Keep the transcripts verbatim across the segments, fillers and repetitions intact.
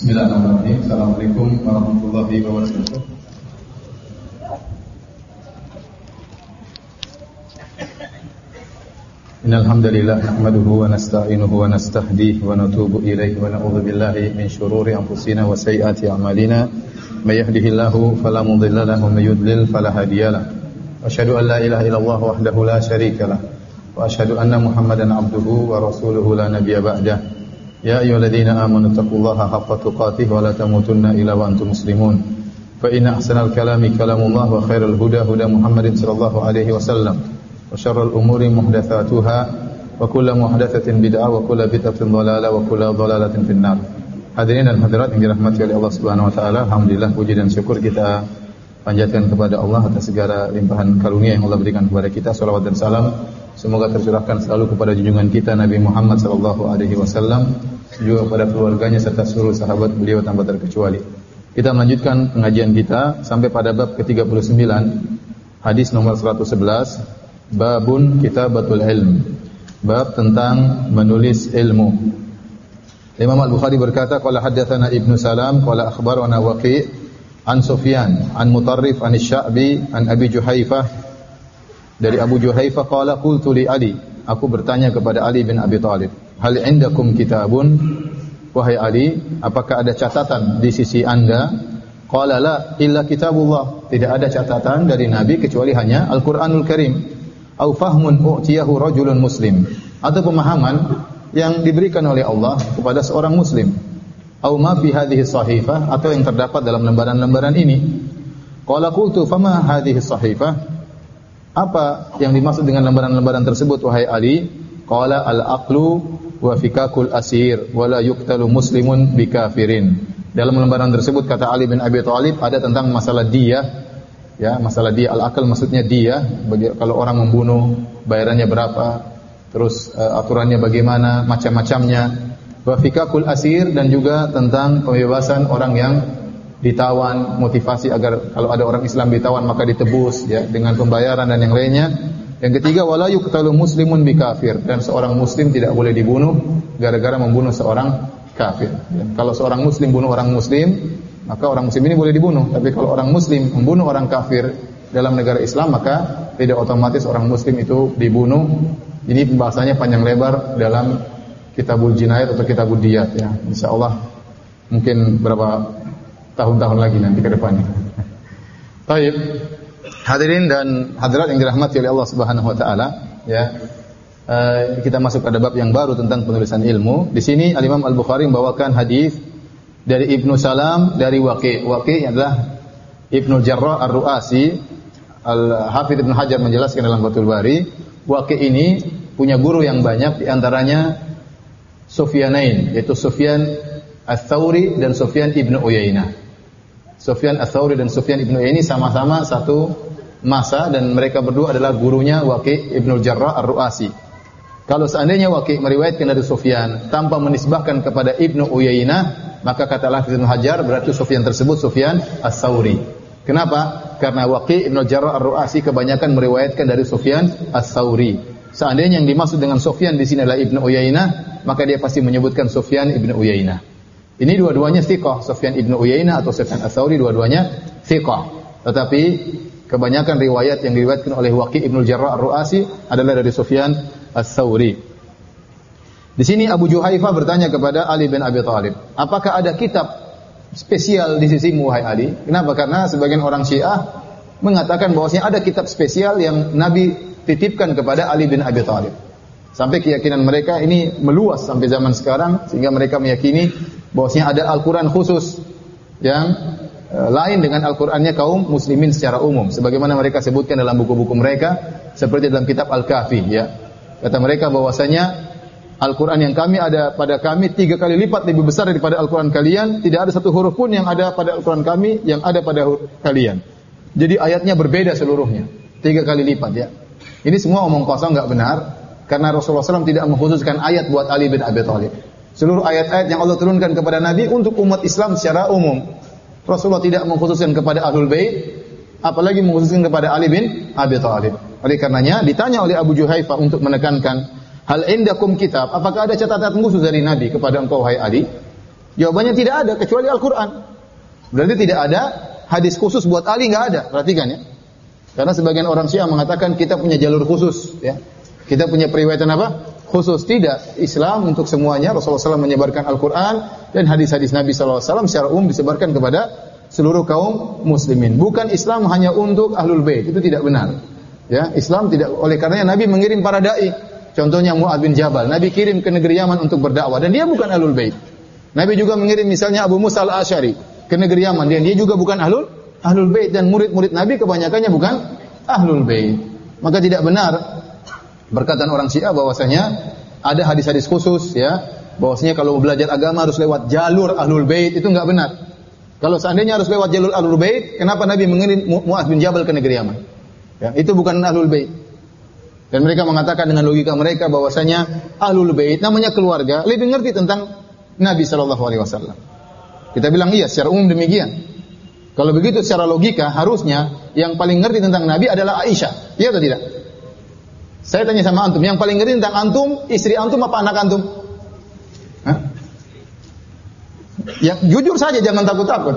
Bismillahirrahmanirrahim. Assalamualaikum warahmatullahi wabarakatuh. Innal hamdalillah nahmaduhu wa nasta'inuhu wa nastahdihi wa natubu ilaihi wa na'udzu billahi min shururi anfusina wa sayyiati a'malina. May yahdihillahu fala mudilla lahu wa may yudlil fala hadiyalah. Wa asyhadu an la ilaha illallah wahdahu la syarikalah wa asyhadu anna Muhammadan abduhu wa rasuluhu la nabiyya ba'dah. Ya ayyuhalladzina amanu taqullaha haqqa tuqatih wa la tamutunna illa wa antum muslimun. Fa inna ahsanal kalami kalamullah wa khairal huda huda Muhammadin sallallahu alaihi wasallam. Wa syarrul umuri muhdatsatuha wa kullu muhdatsatin bid'ah wa kullu bid'atin dhalalah wa kullu dhalalatin finnar. Hadirin dan hadirat yang dirahmati oleh Allah Subhanahu wa taala, alhamdulillah puji dan syukur kita panjatkan kepada Allah atas segala limpahan karunia yang Allah berikan kepada kita. Salawat dan salam semoga tercurahkan selalu kepada junjungan kita Nabi Muhammad sallallahu alaihi wasallam, juga kepada keluarganya serta seluruh sahabat beliau tanpa terkecuali. Kita melanjutkan pengajian kita sampai pada bab ke tiga puluh sembilan, hadis nomor seratus sebelas, babun kitabatul ilm, bab tentang menulis ilmu. Imam Al-Bukhari berkata, qala haddatsana Ibnu Salam qala akhbarana Waqi' an Sufyan an Mutarrif an Asy-Sya'bi an Abi Juhaifah, dari Abu Juhaifah qala qultu li Ali, aku bertanya kepada Ali bin Abi Thalib, hal indakum kitabun, wahai Ali, apakah ada catatan di sisi Anda? Qala la illa kitabullah, tidak ada catatan dari Nabi kecuali hanya Al-Qur'anul Karim. Au fahmun u'tiyahu rajulun muslim, atau pemahaman yang diberikan oleh Allah kepada seorang muslim. Au ma fi hadhihi sahifah, atau yang terdapat dalam lembaran-lembaran ini. Qala qultu fama hadhihi sahifah, apa yang dimaksud dengan lembaran-lembaran tersebut wahai Ali? Qala al-aqlu wa fikakul asir wa la yuqtalu muslimun bikafirin. Dalam lembaran tersebut kata Ali bin Abi Thalib ada tentang masalah diyah, ya, masalah diyah. Al-aql maksudnya diyah, bagi, kalau orang membunuh bayarannya berapa, terus uh, aturannya bagaimana, macam-macamnya. Wa fikakul asir, dan juga tentang pembebasan orang yang ditawan, motivasi agar kalau ada orang Islam ditawan maka ditebus, ya, dengan pembayaran dan yang lainnya. Yang ketiga, wala yuqtalu muslimun bikafir, dan seorang muslim tidak boleh dibunuh gara-gara membunuh seorang kafir. Ya, kalau seorang muslim bunuh orang muslim, maka orang muslim ini boleh dibunuh. Tapi kalau orang muslim membunuh orang kafir dalam negara Islam, maka tidak otomatis orang muslim itu dibunuh. Ini pembahasannya panjang lebar dalam Kitabul Jinayat atau Kitabul Diyat, ya. Insyaallah mungkin berapa tahun-tahun lagi nanti ke depannya. Baik. Hadirin dan hadirat yang dirahmati oleh Allah Subhanahu wa taala, ya. Uh, kita masuk pada bab yang baru tentang penulisan ilmu. Di sini Al-Imam Al-Bukhari membawakan hadis dari Ibnu Salam dari Waqi'. Waqi' adalah Ibnu Jarrah Ar-Ru'asi. Al-Hafidz Ibnu Hajar menjelaskan dalam Fathul Bari, Waqi' ini punya guru yang banyak, di antaranya Sufyanain, yaitu Sufyan Ats-Tsauri dan Sufyan Ibnu Uyainah. Sufyan Ats-Tsauri dan Sufyan Ibnu Uyainah sama-sama satu masa, dan mereka berdua adalah gurunya Waqi' Ibnu Jarrah Ar-Ru'asi. Kalau seandainya Waqi' meriwayatkan dari Sufyan tanpa menisbahkan kepada Ibnu Uyainah, maka kata Al-Hafidz Ibnu Hajar berarti Sufyan tersebut Sufyan Ats-Tsauri. Kenapa? Karena Waqi' Ibnu Jarrah Ar-Ru'asi kebanyakan meriwayatkan dari Sufyan Ats-Tsauri. Seandainya yang dimaksud dengan Sufyan di sini adalah Ibnu Uyainah, maka dia pasti menyebutkan Sufyan Ibnu Uyainah. Ini dua-duanya thiqah, Sufyan Ibnu Uyainah atau Sufyan Ats-Tsauri, dua-duanya thiqah. Tetapi kebanyakan riwayat yang diriwayatkan oleh Waqi' Ibnu Jarrah Ar-Ru'asi adalah dari Sufyan Ats-Tsauri. Di sini Abu Juhaifah bertanya kepada Ali bin Abi Thalib, apakah ada kitab spesial di sisimu wahai Ali? Kenapa? Karena sebagian orang Syiah mengatakan bahwasanya ada kitab spesial yang Nabi titipkan kepada Ali bin Abi Thalib. Sampai keyakinan mereka ini meluas sampai zaman sekarang, sehingga mereka meyakini bahwasanya ada Al-Qur'an khusus yang e, lain dengan Al-Qur'annya kaum muslimin secara umum, sebagaimana mereka sebutkan dalam buku-buku mereka, seperti dalam kitab Al-Kafi, ya. Kata mereka bahwasanya Al-Qur'an yang kami ada pada kami tiga kali lipat lebih besar daripada Al-Qur'an kalian, tidak ada satu huruf pun yang ada pada Al-Qur'an kami yang ada pada kalian. Jadi ayatnya berbeda seluruhnya, tiga kali lipat, ya. Ini semua omong kosong, enggak benar, karena Rasulullah shallallahu alaihi wasallam tidak mengkhususkan ayat buat Ali bin Abi Thalib. Seluruh ayat-ayat yang Allah turunkan kepada Nabi untuk umat Islam secara umum. Rasulullah tidak mengkhususkan kepada Ahlul Bait, apalagi mengkhususkan kepada Ali bin Abi Thalib. Oleh karenanya ditanya oleh Abu Juhaifah untuk menekankan, hal indakum kitab, apakah ada catatan khusus dari Nabi kepada engkau wahai Ali? Jawabannya tidak ada kecuali Al-Quran. Berarti tidak ada hadis khusus buat Ali, nggak ada. Perhatikan ya. Karena sebagian orang Syiah mengatakan kita punya jalur khusus, ya. Kita punya periwayatan apa? Khusus. Tidak. Islam untuk semuanya. Rasulullah shallallahu alaihi wasallam menyebarkan Al-Quran dan hadis-hadis Nabi shallallahu alaihi wasallam secara umum disebarkan kepada seluruh kaum muslimin. Bukan Islam hanya untuk Ahlul Bait. Itu tidak benar. Ya, Islam tidak. Oleh karenanya Nabi mengirim para dai. Contohnya Mu'adz bin Jabal. Nabi kirim ke negeri Yaman untuk berdakwah dan dia bukan Ahlul Bait. Nabi juga mengirim misalnya Abu Musa al-Asy'ari ke negeri Yaman dan dia juga bukan Ahlul Ahlul Bait, dan murid-murid Nabi kebanyakannya bukan Ahlul Bait. Maka tidak benar perkataan orang Syiah bahwasanya ada hadis-hadis khusus, ya, bahwasanya kalau belajar agama harus lewat jalur Ahlul Bait. Itu enggak benar. Kalau seandainya harus lewat jalur Ahlul Bait, kenapa Nabi mengirim Mu'adz bin Jabal ke negeri Yaman? Ya, itu bukan Ahlul Bait. Dan mereka mengatakan dengan logika mereka bahwasanya Ahlul Bait namanya keluarga lebih ngerti tentang Nabi sallallahu alaihi wasallam. Kita bilang iya, secara umum demikian. Kalau begitu secara logika harusnya yang paling ngerti tentang Nabi adalah Aisyah. Iya atau tidak? Saya tanya sama antum, yang paling ngerti tentang antum, istri antum apa anak antum? Hah? Ya, jujur saja, jangan takut-takut.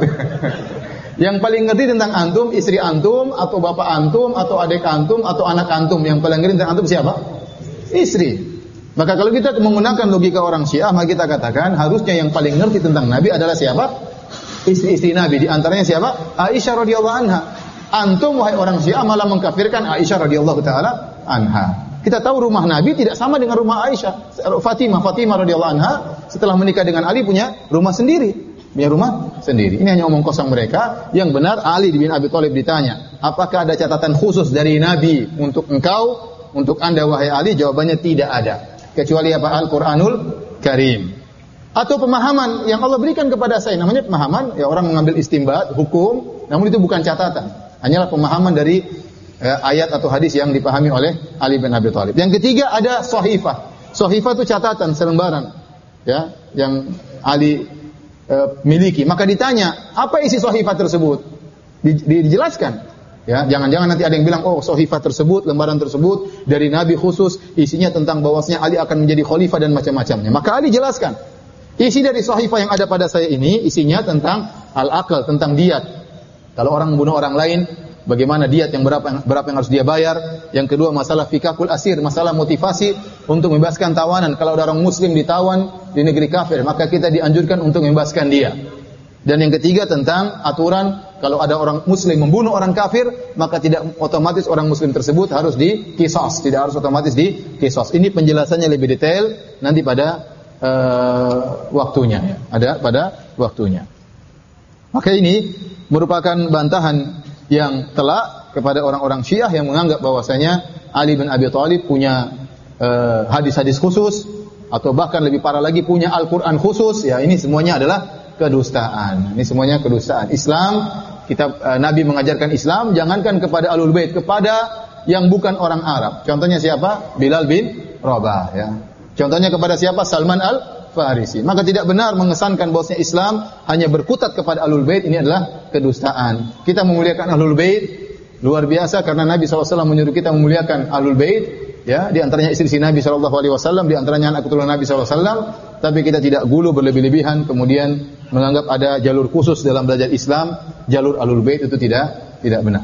Yang paling ngerti tentang antum, istri antum, atau bapak antum, atau adik antum, atau anak antum, yang paling ngerti tentang antum siapa? Istri. Maka kalau kita menggunakan logika orang Syiah, maka kita katakan harusnya yang paling ngerti tentang Nabi adalah siapa? Istri-istri Nabi. Di antaranya siapa? Aisyah radhiyallahu anha. Antum wahai orang Syiah malah mengkafirkan Aisyah radhiyallahu taala anha. Kita tahu rumah Nabi tidak sama dengan rumah Aisyah. Fatimah, Fatimah radhiyallahu anha setelah menikah dengan Ali punya rumah sendiri. Punya rumah sendiri. Ini hanya omong kosong mereka. Yang benar Ali bin Abi Thalib ditanya, apakah ada catatan khusus dari Nabi untuk engkau, untuk anda wahai Ali? Jawabannya tidak ada. Kecuali apa? Al-Quranul Karim. Atau pemahaman yang Allah berikan kepada saya. Namanya pemahaman, ya orang mengambil istinbat, hukum, namun itu bukan catatan. Hanyalah pemahaman dari eh, ayat atau hadis yang dipahami oleh Ali bin Abi Thalib. Yang ketiga ada sahifah. Sahifah itu catatan, selembaran, ya, yang Ali eh, miliki. Maka ditanya, apa isi sahifah tersebut? Di, di, dijelaskan. Ya, jangan-jangan nanti ada yang bilang, oh sahifah tersebut, lembaran tersebut dari Nabi khusus, isinya tentang bahwasanya Ali akan menjadi khalifah dan macam-macamnya. Maka Ali jelaskan. Isi dari sahifah yang ada pada saya ini, isinya tentang al-aql, tentang diat. Kalau orang membunuh orang lain, bagaimana diat yang berapa, berapa yang harus dia bayar. Yang kedua, masalah fikakul asir, masalah motivasi untuk membebaskan tawanan. Kalau ada orang muslim ditawan di negeri kafir, maka kita dianjurkan untuk membebaskan dia. Dan yang ketiga tentang aturan, kalau ada orang muslim membunuh orang kafir, maka tidak otomatis orang muslim tersebut harus diqisas, tidak harus otomatis diqisas. Ini penjelasannya lebih detail nanti pada Uh, waktunya, ada pada waktunya. Maka ini merupakan bantahan yang telak kepada orang-orang Syiah yang menganggap bahwasanya Ali bin Abi Thalib punya uh, hadis-hadis khusus, atau bahkan lebih parah lagi punya Al-Quran khusus. Ya, ini semuanya adalah kedustaan. Ini semuanya kedustaan. Islam, kita uh, Nabi mengajarkan Islam, jangankan kepada Ahlul Bait, kepada yang bukan orang Arab. Contohnya siapa? Bilal bin Rabah. Ya. Contohnya kepada siapa? Salman Al-Farisi. Maka tidak benar mengesankan bahwasanya Islam hanya berkutat kepada Ahlul Bait. Ini adalah kedustaan. Kita memuliakan Ahlul Bait luar biasa karena Nabi shallallahu alaihi wasallam menyuruh kita memuliakan Ahlul Bait. Ya, di antaranya istri Nabi shallallahu alaihi wasallam, di antaranya anak keturunan Nabi shallallahu alaihi wasallam. Tapi kita tidak gulu berlebih-lebihan kemudian menganggap ada jalur khusus dalam belajar Islam, jalur Ahlul Bait itu tidak tidak benar.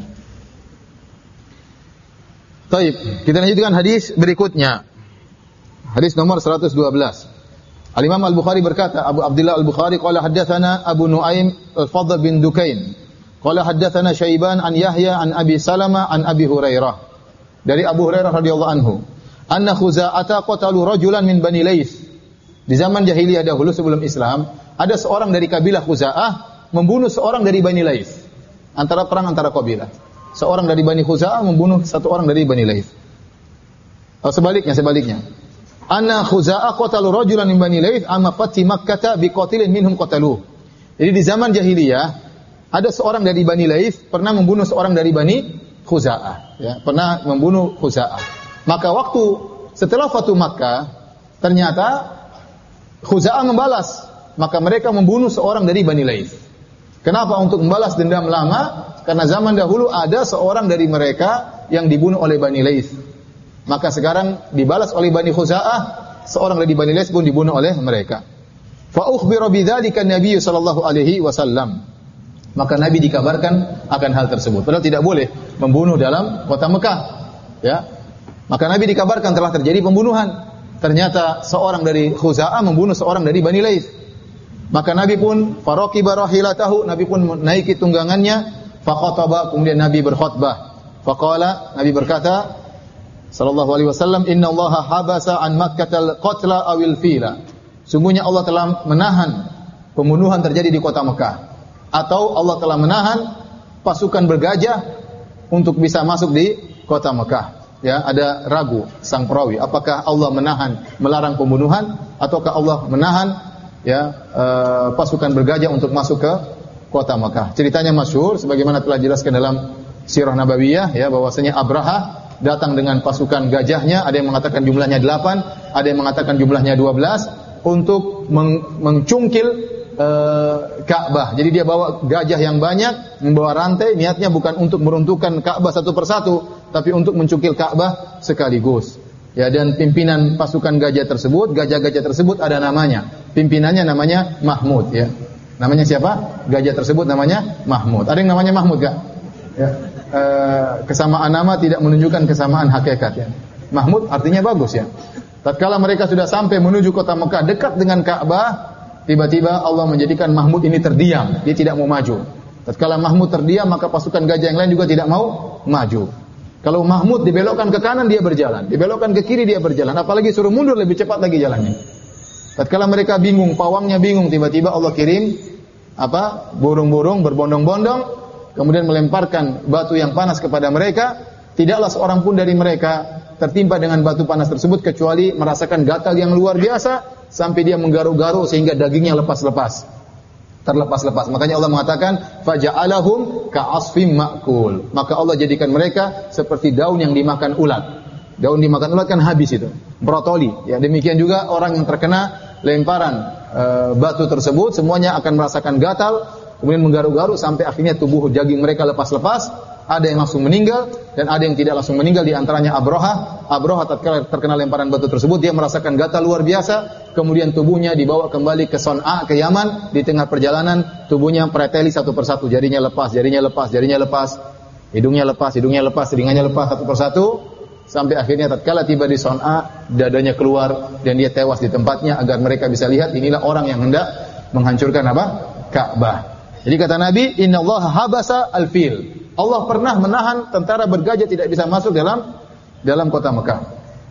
Baik, kita lanjutkan hadis berikutnya. Hadis nomor seratus dua belas. Al-Imam Al-Bukhari berkata, Abu Abdullah Al-Bukhari qala haddatsana Abu Nuaim Al-Fadl bin Dukain. Qala haddatsana Syaiban an Yahya an Abi Salama an Abi Hurairah. Dari Abu Hurairah radhiyallahu anhu, anna Khuza'ata qatalu rajulan min Bani Laits. Di zaman jahiliyah dahulu sebelum Islam, ada seorang dari kabilah Khuza'ah membunuh seorang dari Bani Laits. Antara perang antara kabilah. Seorang dari Bani Khuza'ah membunuh satu orang dari Bani Laits. Oh, sebaliknya, sebaliknya. Anna Khuza'ah qatalu rajulan min Bani Laits amma fati Makkah bi qatilin minhum qataluh. Jadi di zaman jahiliyah ada seorang dari Bani Laits pernah membunuh seorang dari Bani Khuza'ah, ya, pernah membunuh Khuza'ah. Maka waktu setelah Fatu Makkah ternyata Khuza'ah membalas, maka mereka membunuh seorang dari Bani Laits. Kenapa? Untuk membalas dendam lama, karena zaman dahulu ada seorang dari mereka yang dibunuh oleh Bani Laits. Maka sekarang dibalas oleh Bani Khuza'ah, seorang dari Bani Laits pun dibunuh oleh mereka. Fa ukhbira bidzalika an-nabiy sallallahu alaihi wasallam. Maka Nabi dikabarkan akan hal tersebut. Padahal tidak boleh membunuh dalam kota Mekah. Ya. Maka Nabi dikabarkan telah terjadi pembunuhan. Ternyata seorang dari Khuza'ah membunuh seorang dari Bani Laits. Maka Nabi pun faraqiba rahilatahu, Nabi pun menaiki tunggangannya, faqataba, kemudian Nabi berkhutbah. Faqala, Nabi berkata sallallahu alaihi wasallam, innallaha habasa an Makkatal qatla awil fila. Sungguhnya Allah telah menahan pembunuhan terjadi di kota Mekah, atau Allah telah menahan pasukan bergajah untuk bisa masuk di kota Mekah. Ya, ada ragu sang perawi, apakah Allah menahan, melarang pembunuhan, ataukah Allah menahan ya uh, pasukan bergajah untuk masuk ke kota Mekah. Ceritanya masyhur sebagaimana telah dijelaskan dalam Sirah Nabawiyah, ya, bahwasanya Abraha datang dengan pasukan gajahnya, ada yang mengatakan jumlahnya delapan, ada yang mengatakan jumlahnya dua belas, untuk meng- mengcungkil Uh, Ka'bah. Jadi dia bawa gajah yang banyak, membawa rantai, niatnya bukan untuk meruntuhkan Ka'bah satu persatu, tapi untuk mencungkil Ka'bah sekaligus. Ya, dan pimpinan pasukan gajah tersebut, gajah-gajah tersebut ada namanya. Pimpinannya namanya Mahmud, ya. Namanya siapa? Gajah tersebut namanya Mahmud. Ada yang namanya Mahmud enggak? Ya. Uh, kesamaan nama tidak menunjukkan kesamaan hakikat, ya. Mahmud artinya bagus, ya. Tatkala mereka sudah sampai menuju kota Mekah dekat dengan Ka'bah, tiba-tiba Allah menjadikan Mahmud ini terdiam, dia tidak mau maju. Tatkala Mahmud terdiam, maka pasukan gajah yang lain juga tidak mau maju. Kalau Mahmud dibelokkan ke kanan, dia berjalan, dibelokkan ke kiri, dia berjalan, apalagi suruh mundur lebih cepat lagi jalannya. Tatkala mereka bingung, pawangnya bingung, tiba-tiba Allah kirim apa? burung-burung berbondong-bondong, kemudian melemparkan batu yang panas kepada mereka. Tidaklah seorang pun dari mereka tertimpa dengan batu panas tersebut kecuali merasakan gatal yang luar biasa sampai dia menggaru-garu sehingga dagingnya lepas-lepas, terlepas-lepas. Makanya Allah mengatakan faja'alahum ka'asfim ma'kul. Maka Allah jadikan mereka seperti daun yang dimakan ulat. Daun dimakan ulat kan habis itu, brotoli. Ya, demikian juga orang yang terkena lemparan e, batu tersebut semuanya akan merasakan gatal, kemudian menggaru-garu sampai akhirnya tubuh daging mereka lepas-lepas. Ada yang langsung meninggal dan ada yang tidak langsung meninggal, di antaranya Abraha. Abraha tatkala terkena lemparan batu tersebut dia merasakan gatal luar biasa, kemudian tubuhnya dibawa kembali ke Son'a, ke Yaman. Di tengah perjalanan tubuhnya preteli satu persatu, jarinya lepas, jarinya lepas, jarinya lepas, hidungnya lepas, hidungnya lepas, telinganya lepas satu persatu, sampai akhirnya tatkala tiba di Son'a dadanya keluar dan dia tewas di tempatnya agar mereka bisa lihat inilah orang yang hendak menghancurkan apa? Ka'bah. Jadi kata Nabi, innallaha habasa al-fil. Allah pernah menahan tentara bergajah tidak bisa masuk dalam dalam kota Mekah.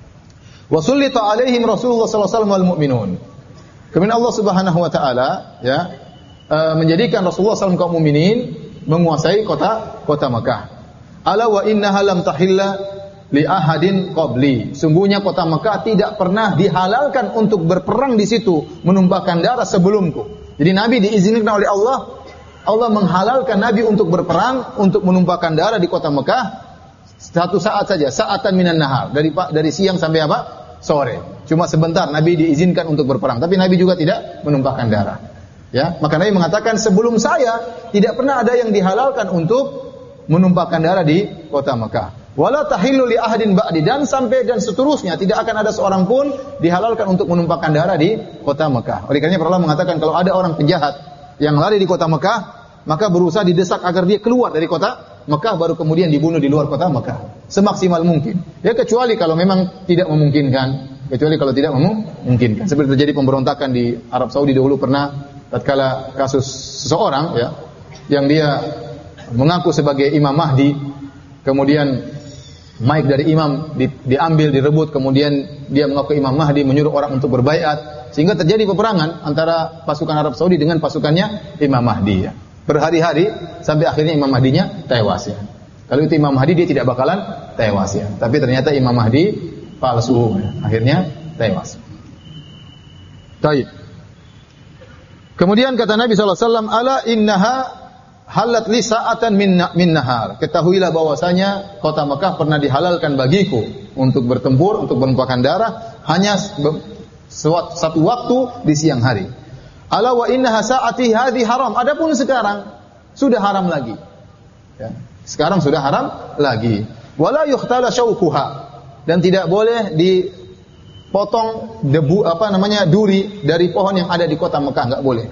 Wa sullita alaihim Rasulullah sallallahu alaihi wasallam wal mu'minun. Kemudian Allah Subhanahu wa taala ya uh, menjadikan Rasulullah sallallahu alaihi wasallam kaum mukminin menguasai kota kota Mekah. Ala wa innaha lam tahilla li ahadin qabli. Sungguhnya kota Mekah tidak pernah dihalalkan untuk berperang di situ, menumpahkan darah sebelumku. Jadi Nabi diizinkan oleh Allah, Allah menghalalkan Nabi untuk berperang, untuk menumpahkan darah di kota Mekah satu saat saja, sa'atan minan nahar, dari dari siang sampai apa? Sore. Cuma sebentar Nabi diizinkan untuk berperang, tapi Nabi juga tidak menumpahkan darah. Ya, maka Nabi mengatakan sebelum saya tidak pernah ada yang dihalalkan untuk menumpahkan darah di kota Mekah. Wala tahillu li ahadin ba'di, dan sampai dan seterusnya tidak akan ada seorang pun dihalalkan untuk menumpahkan darah di kota Mekah. Oleh karenanya Allah mengatakan kalau ada orang penjahat yang lari di kota Mekah, maka berusaha didesak agar dia keluar dari kota Mekah, baru kemudian dibunuh di luar kota Mekah semaksimal mungkin. Ya, kecuali kalau memang tidak memungkinkan, kecuali kalau tidak memungkinkan. Seperti terjadi pemberontakan di Arab Saudi dahulu pernah, tatkala kasus seseorang ya yang dia mengaku sebagai Imam Mahdi, kemudian mic dari imam di, diambil, direbut, kemudian dia mengaku Imam Mahdi, menyuruh orang untuk berbaiat, sehingga terjadi peperangan antara pasukan Arab Saudi dengan pasukannya Imam Mahdi ya. Berhari-hari sampai akhirnya Imam Mahdinya tewas ya. Kalau itu Imam Mahdi dia tidak bakalan tewas ya. Tapi ternyata Imam Mahdi palsu ya. Akhirnya tewas. Baik. Kemudian kata Nabi sallallahu alaihi wasallam, ala innaha halat li sa'atan min min nahar. Ketahuilah bahwasanya kota Mekah pernah dihalalkan bagiku untuk bertempur, untuk menumpahkan darah hanya satu waktu di siang hari. Ala wa innaha sa'ati hadhi haram. Adapun sekarang sudah haram lagi. Ya. Sekarang sudah haram lagi. Wala yuhtala syaukuha, dan tidak boleh di potong debu apa namanya duri dari pohon yang ada di kota Mekah, enggak boleh.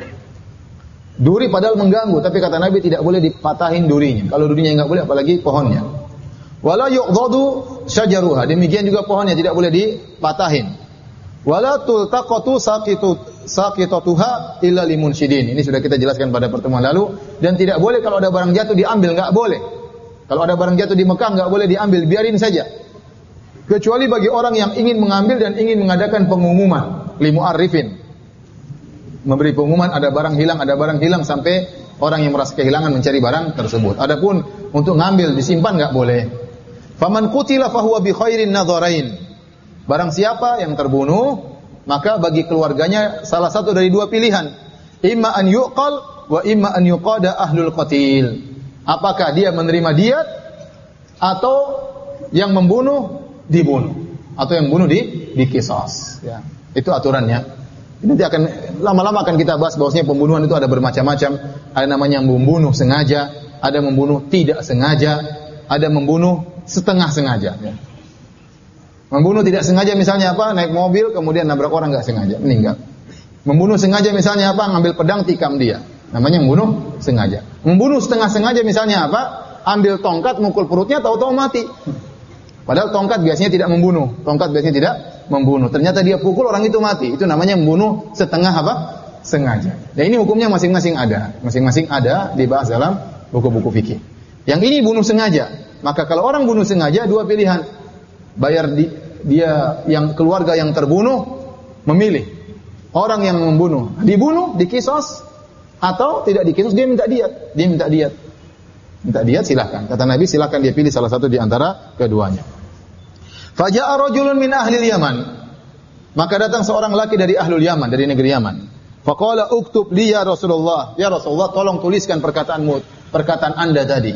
Duri padahal mengganggu, tapi kata Nabi tidak boleh dipatahin durinya. Kalau durinya enggak boleh, apalagi pohonnya. Wala yuqdadu syajaruha, demikian juga pohonnya tidak boleh dipatahin. Wala tultaqatu saqitu saqitatuha illa limunsyidin. Ini sudah kita jelaskan pada pertemuan lalu, dan tidak boleh kalau ada barang jatuh diambil, enggak boleh. Kalau ada barang jatuh di Mekah enggak boleh diambil, biarin saja. Kecuali bagi orang yang ingin mengambil dan ingin mengadakan pengumuman, limu'arrifin. Memberi pengumuman ada barang hilang, ada barang hilang sampai orang yang merasa kehilangan mencari barang tersebut. Adapun untuk ngambil disimpan enggak boleh. Faman qutila fahuwa bi khairin nadharain. Barang siapa yang terbunuh, maka bagi keluarganya salah satu dari dua pilihan. Imma an yuqal wa imma an yuqada ahlul qatil. Apakah dia menerima diat atau yang membunuh dibunuh, atau yang bunuh di dikisos, ya. Itu aturannya. Nanti akan lama-lama akan kita bahas bahwasanya pembunuhan itu ada bermacam-macam. Ada namanya membunuh sengaja, ada membunuh tidak sengaja, ada membunuh setengah sengaja, ya. Membunuh tidak sengaja misalnya apa? Naik mobil kemudian nabrak orang enggak sengaja, meninggal. Membunuh sengaja misalnya apa? Ngambil pedang tikam dia. Namanya membunuh sengaja. Membunuh setengah sengaja misalnya apa? Ambil tongkat mukul perutnya tahu-tahu mati. Padahal tongkat biasanya tidak membunuh. Tongkat biasanya tidak membunuh. Ternyata dia pukul orang itu mati. Itu namanya membunuh setengah apa? Sengaja. Dan ini hukumnya masing-masing ada. Masing-masing ada dibahas dalam buku-buku fikih. Yang ini bunuh sengaja. Maka kalau orang bunuh sengaja dua pilihan. Bayar di, dia yang keluarga yang terbunuh memilih. Orang yang membunuh dibunuh, dikisos, atau tidak dikisos dia minta diat. Dia minta diat. Minta diat silakan. Kata Nabi silakan dia pilih salah satu di antara keduanya. Faja'a rajulun min ahli Yaman. Maka datang seorang laki dari ahlul Yaman, dari negeri Yaman. Faqala uktub li ya Rasulullah. Ya Rasulullah, tolong tuliskan perkataanmu, perkataan Anda tadi.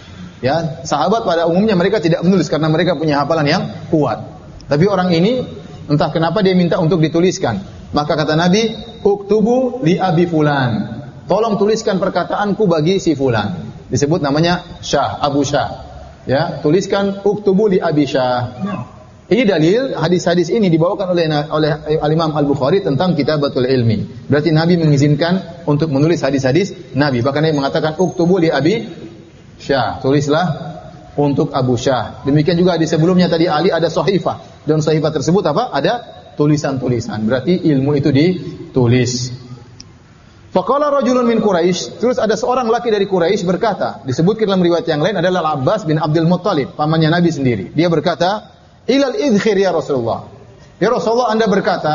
Ya, sahabat pada umumnya mereka tidak menulis karena mereka punya hafalan yang kuat. Tapi orang ini entah kenapa dia minta untuk dituliskan. Maka kata Nabi, uktubu li abi fulan. Tolong tuliskan perkataanku bagi si fulan. Disebut namanya Syah, Abu Syah. Ya, tuliskan uktubu li Abi Syah. Ya. Ini dalil hadis-hadis ini dibawakan oleh oleh Al-Imam Al-Bukhari tentang Kitabatul Ilmi. Berarti Nabi mengizinkan untuk menulis hadis-hadis Nabi. Bahkan Nabi mengatakan uktubu li Abi Syah. Tulislah untuk Abu Syah. Demikian juga di sebelumnya tadi Ali ada sahifah. Dan sahifah tersebut apa? Ada tulisan-tulisan. Berarti ilmu itu ditulis. Faqala rajulun min Quraisy, terus ada seorang laki dari Quraisy berkata, disebutkan dalam riwayat yang lain adalah Al-Abbas bin Abdul Muttalib, pamannya Nabi sendiri. Dia berkata, "Ilal idkhir ya Rasulullah." Ya Rasulullah, Anda berkata,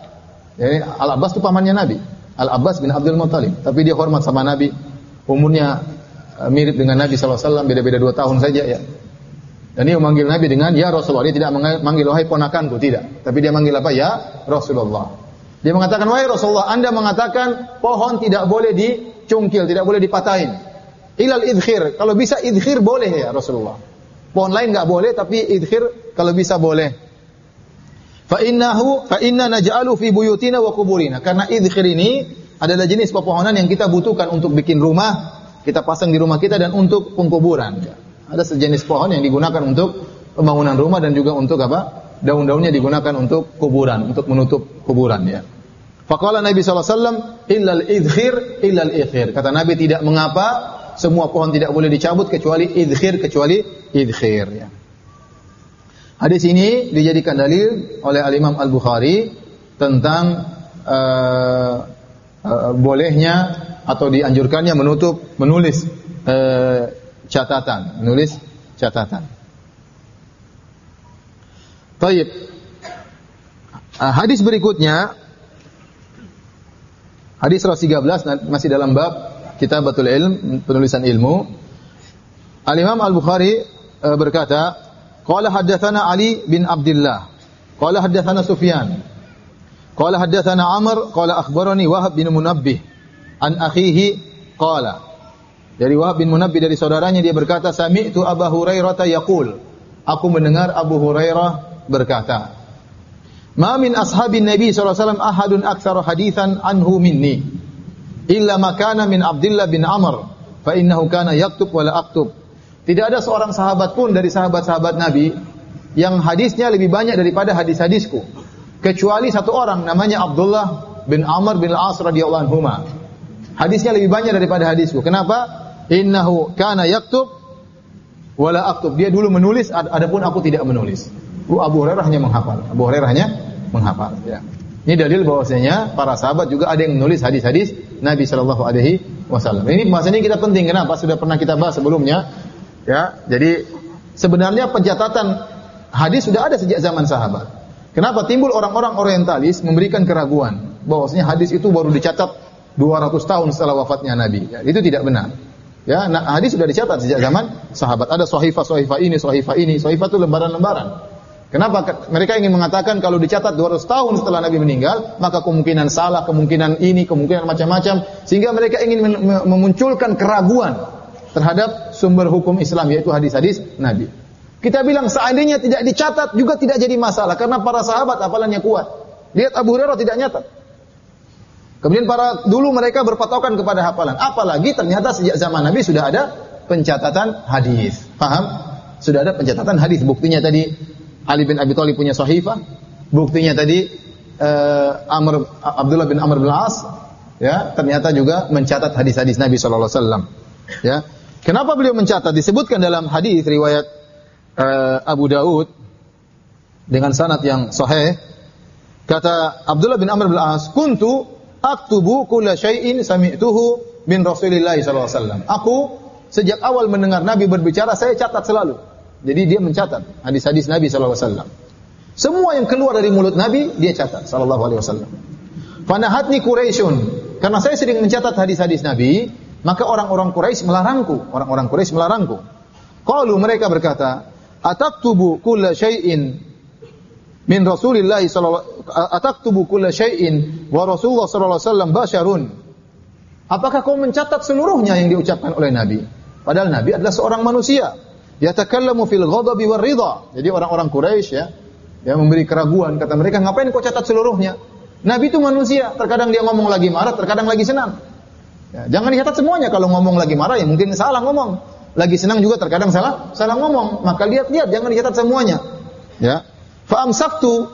ya, Al-Abbas itu pamannya Nabi, Al-Abbas bin Abdul Muttalib, tapi dia hormat sama Nabi, umurnya uh, mirip dengan Nabi sallallahu alaihi wasallam, beda-beda dua tahun saja ya. Dan dia memanggil Nabi dengan ya Rasulullah, dia tidak memanggil wahai ponakanku, tidak, tapi dia manggil apa? Ya Rasulullah. Dia mengatakan, wahai Rasulullah, Anda mengatakan pohon tidak boleh dicungkil, tidak boleh dipatahin. Ilal idkhir, kalau bisa idkhir boleh ya Rasulullah. Pohon lain enggak boleh, tapi idkhir kalau bisa boleh. Fa innahu fa inna naj'alu fi buyutina wa quburina. Karena idkhir ini adalah jenis pepohonan yang kita butuhkan untuk bikin rumah, kita pasang di rumah kita dan untuk pengkuburan. Ada sejenis pohon yang digunakan untuk pembangunan rumah dan juga untuk apa? Daun-daunnya digunakan untuk kuburan, untuk menutup kuburan ya. Faqala Nabi sallallahu alaihi wasallam, illal idkhir illal idkhir. Kata Nabi tidak mengapa, semua pohon tidak boleh dicabut kecuali idkhir, kecuali idkhir ya. Hadis ini dijadikan dalil oleh Al-Imam Al-Bukhari tentang uh, uh, bolehnya atau dianjurkannya menutup menulis uh, catatan, menulis catatan. Baik. Hadis berikutnya hadis seratus tiga belas masih dalam bab Kitabatul Ilm, penulisan ilmu. Al-Imam Al-Bukhari uh, berkata, qala haddatsana Ali bin Abdullah, qala haddatsana Sufyan, qala haddatsana Amr, qala akhbarani Wahab bin Munabbih an akhihi qala. Dari Wahab bin Munabbih dari saudaranya dia berkata, sami'tu Abu Hurairah yaqul, aku mendengar Abu Hurairah berkata, ma min ashabin Nabi sallallahu alaihi wasallam ahadun aktsara haditsan anhu minni illa ma kana min Abdullah bin Amr fa innahu kana yaktub wa la aktub. Tidak ada seorang sahabat pun dari sahabat-sahabat Nabi yang hadisnya lebih banyak daripada hadis-hadisku, kecuali satu orang namanya Abdullah bin Amr bin Al-As radhiyallahu anhuma. Hadisnya lebih banyak daripada hadisku. Kenapa? Innahu kana yaktub wala aktub. Dia dulu menulis, adapun aku tidak menulis. Abu Hurairah hanya menghafal. Abu Hurairah hanya menghafal. Ya. Ini dalil bahwasanya para sahabat juga ada yang menulis hadis-hadis Nabi Shallallahu Alaihi Wasallam. Ini bahasanya kita penting. Kenapa? Sudah pernah kita bahas sebelumnya. Ya. Jadi sebenarnya pencatatan hadis sudah ada sejak zaman sahabat. Kenapa timbul orang-orang orientalis memberikan keraguan bahwasanya hadis itu baru dicatat dua ratus tahun setelah wafatnya Nabi. Ya, itu tidak benar. Ya, nah, hadis sudah dicatat sejak zaman sahabat. Ada sahifah-sahifah ini, sahifah ini, sahifah itu lembaran-lembaran. Kenapa? Mereka ingin mengatakan kalau dicatat dua ratus tahun setelah Nabi meninggal, maka kemungkinan salah, kemungkinan ini, kemungkinan macam-macam, sehingga mereka ingin memunculkan keraguan terhadap sumber hukum Islam, yaitu hadis-hadis Nabi. Kita bilang seandainya tidak dicatat juga tidak jadi masalah, karena para sahabat hafalannya kuat. Lihat Abu Hurairah tidak nyatat. Kemudian para dulu mereka berpatokan kepada hafalan. Apalagi ternyata sejak zaman Nabi sudah ada pencatatan hadis. Paham? Sudah ada pencatatan hadis. Buktinya tadi Ali bin Abi Thalib punya sahifah. Buktinya tadi uh, Amr Abdullah bin Amr bin Al-As ya, ternyata juga mencatat hadis-hadis Nabi sallallahu alaihi wasallam. Ya. Kenapa beliau mencatat? Disebutkan dalam hadis riwayat uh, Abu Daud dengan sanad yang sahih. Kata Abdullah bin Amr bin Al-As, "Kuntu aktubu kulla syai'in sami'tuhu min Rasulillah sallallahu alaihi wasallam." Aku sejak awal mendengar Nabi berbicara, saya catat selalu. Jadi dia mencatat hadis-hadis Nabi sallallahu alaihi wasallam. Semua yang keluar dari mulut Nabi dia catat sallallahu alaihi wasallam. Fanahatni Quraisyun, karena saya sering mencatat hadis-hadis Nabi, maka orang-orang Quraisy melarangku, orang-orang Quraisy melarangku. Qalu, mereka berkata, "Ataktubu kulla syai'in min Rasulillah sallallahu ataktubu kulla syai'in wa Rasulullah sallallahu alaihi wasallam basyarun." Apakah kau mencatat seluruhnya yang diucapkan oleh Nabi? Padahal Nabi adalah seorang manusia. Yatakallamu fil ghadabi war ridha. Jadi orang-orang Quraisy ya, yang memberi keraguan, kata mereka, ngapain kau catat seluruhnya? Nabi itu manusia, terkadang dia ngomong lagi marah, terkadang lagi senang. Ya, jangan dicatat semuanya. Kalau ngomong lagi marah ya mungkin salah ngomong. Lagi senang juga terkadang salah salah ngomong. Maka lihat-lihat, jangan dicatat semuanya. Ya. Fa amsaktu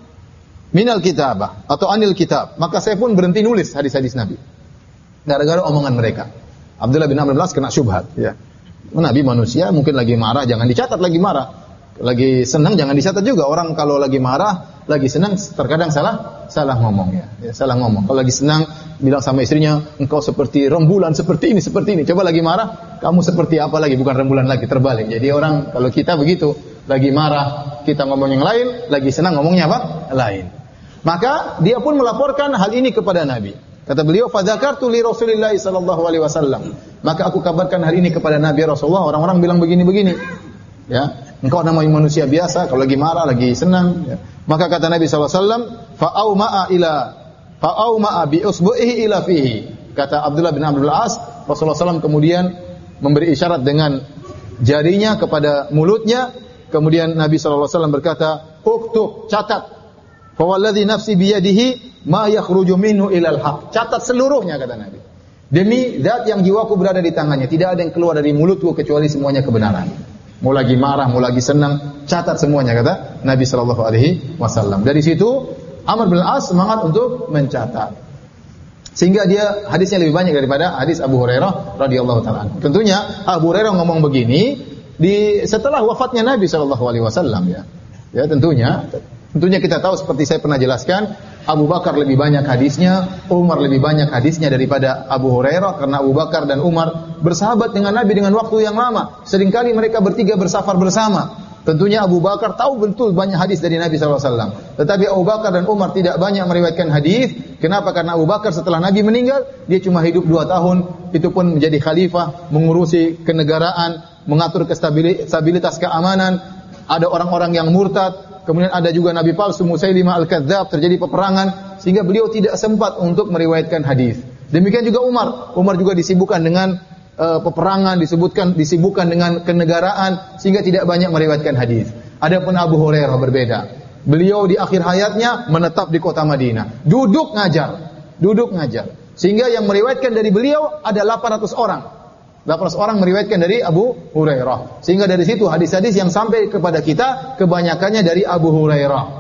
minal kitabah atau anil kitab. Maka saya pun berhenti nulis hadis-hadis Nabi. Gara-gara omongan mereka. Abdullah bin Amr bin Al-As kena syubhat, ya. Nabi manusia, mungkin lagi marah, jangan dicatat lagi marah. Lagi senang jangan dicatat juga. Orang kalau lagi marah, lagi senang terkadang salah salah ngomong ya. Ya, salah ngomong. Kalau lagi senang bilang sama istrinya, "Engkau seperti rembulan, seperti ini, seperti ini." Coba lagi marah, "Kamu seperti apa lagi?" Bukan rembulan lagi, terbalik. Jadi orang kalau kita begitu, lagi marah kita ngomong yang lain, lagi senang ngomongnya apa? Lain. Maka dia pun melaporkan hal ini kepada Nabi. Kata beliau, "Fadzakartu li Rasulillah sallallahu alaihi wasallam." Maka aku kabarkan hal ini kepada Nabi Rasulullah. Orang-orang bilang begini-begini. Ya, engkau namanya manusia biasa, kalau lagi marah, lagi senang. Ya. Maka kata Nabi sallallahu alaihi wasallam, "Fa'auma'a ila fa'auma'a bi usbu'ihi ila fihi." Kata Abdullah bin Amr bin Al-As, Rasulullah sallallahu alaihi wasallam kemudian memberi isyarat dengan jarinya kepada mulutnya. Kemudian Nabi sallallahu alaihi wasallam berkata, "Uktub, catat. Fa walladzi nafsi biyadihi ma yakhruju minhu ilal haq." Catat seluruhnya, kata Nabi. Demi zat yang jiwaku berada di tangannya, tidak ada yang keluar dari mulutku kecuali semuanya kebenaran. Mau lagi marah, mau lagi senang, catat semuanya, kata Nabi sallallahu alaihi wasallam. Dari situ Amr bin Al-As semangat untuk mencatat. Sehingga dia hadisnya lebih banyak daripada hadis Abu Hurairah radhiyallahu taala. Tentunya Abu Hurairah ngomong begini di setelah wafatnya Nabi sallallahu alaihi wasallam ya. Ya tentunya tentunya kita tahu seperti saya pernah jelaskan, Abu Bakar lebih banyak hadisnya, Umar lebih banyak hadisnya daripada Abu Hurairah, karena Abu Bakar dan Umar bersahabat dengan Nabi dengan waktu yang lama. Seringkali mereka bertiga bersafar bersama. Tentunya Abu Bakar tahu betul banyak hadis dari Nabi sallallahu alaihi wasallam. Tetapi Abu Bakar dan Umar tidak banyak meriwayatkan hadis. Kenapa? Karena Abu Bakar setelah Nabi meninggal, dia cuma hidup dua tahun, itu pun menjadi khalifah, mengurusi kenegaraan, mengatur stabilitas keamanan. Ada orang-orang yang murtad. Kemudian ada juga Nabi palsu Musailimah Al-Kadzdzab, terjadi peperangan sehingga beliau tidak sempat untuk meriwayatkan hadis. Demikian juga Umar. Umar juga disibukkan dengan uh, peperangan, disebutkan disibukkan dengan kenegaraan sehingga tidak banyak meriwayatkan hadis. Adapun Abu Hurairah berbeda. Beliau di akhir hayatnya menetap di kota Madinah, duduk ngajar, duduk ngajar. Sehingga yang meriwayatkan dari beliau ada delapan ratus orang. delapan ratus orang meriwayatkan dari Abu Hurairah. Sehingga dari situ hadis-hadis yang sampai kepada kita kebanyakannya dari Abu Hurairah.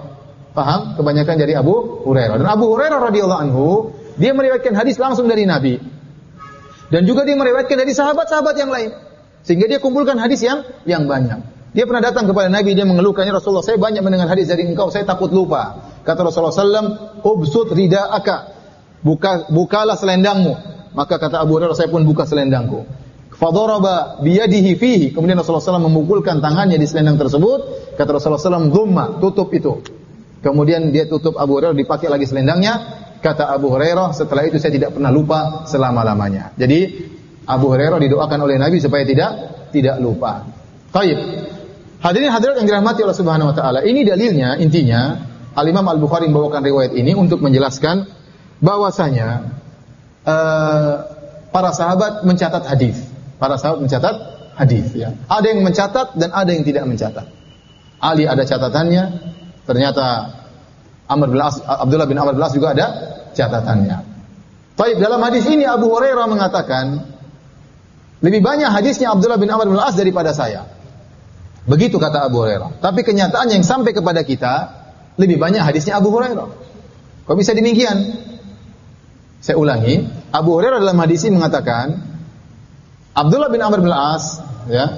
Paham? Kebanyakan dari Abu Hurairah. Dan Abu Hurairah radhiyallahu anhu, dia meriwayatkan hadis langsung dari Nabi. Dan juga dia meriwayatkan dari sahabat-sahabat yang lain. Sehingga dia kumpulkan hadis yang yang banyak. Dia pernah datang kepada Nabi, dia mengeluhkannya, Rasulullah, saya banyak mendengar hadis dari engkau, saya takut lupa. Kata Rasulullah sallallahu alaihi wasallam, ubsut rida'aka, buka, bukalah selendangmu. Maka kata Abu Hurairah, saya pun buka selendangku. Fadaraba biyadihi fihi, kemudian Rasulullah sallallahu alaihi wasallam memukulkan tangannya di selendang tersebut. Kata Rasulullah sallallahu alaihi wasallam, dhumma, tutup itu. Kemudian dia tutup Abu Hurairah, dipakai lagi selendangnya. Kata Abu Hurairah, setelah itu saya tidak pernah lupa selama-lamanya. Jadi Abu Hurairah didoakan oleh Nabi supaya tidak tidak lupa. Baik. Hadirin hadirat yang dirahmati Allah Subhanahu wa taala. Ini dalilnya, intinya Al-Imam Al-Bukhari membawakan riwayat ini untuk menjelaskan bahwasanya uh, para sahabat mencatat hadis. Para sahabat mencatat hadis, ya. Ada yang mencatat dan ada yang tidak mencatat. Ali ada catatannya, ternyata Amr bin As, Abdullah bin Amr bin As juga ada catatannya. Baik, dalam hadis ini Abu Hurairah mengatakan, lebih banyak hadisnya Abdullah bin Amr bin As daripada saya. Begitu kata Abu Hurairah. Tapi kenyataannya yang sampai kepada kita lebih banyak hadisnya Abu Hurairah. Kok bisa demikian? Saya ulangi, Abu Hurairah dalam hadis ini mengatakan Abdullah bin Amr bin As, ya,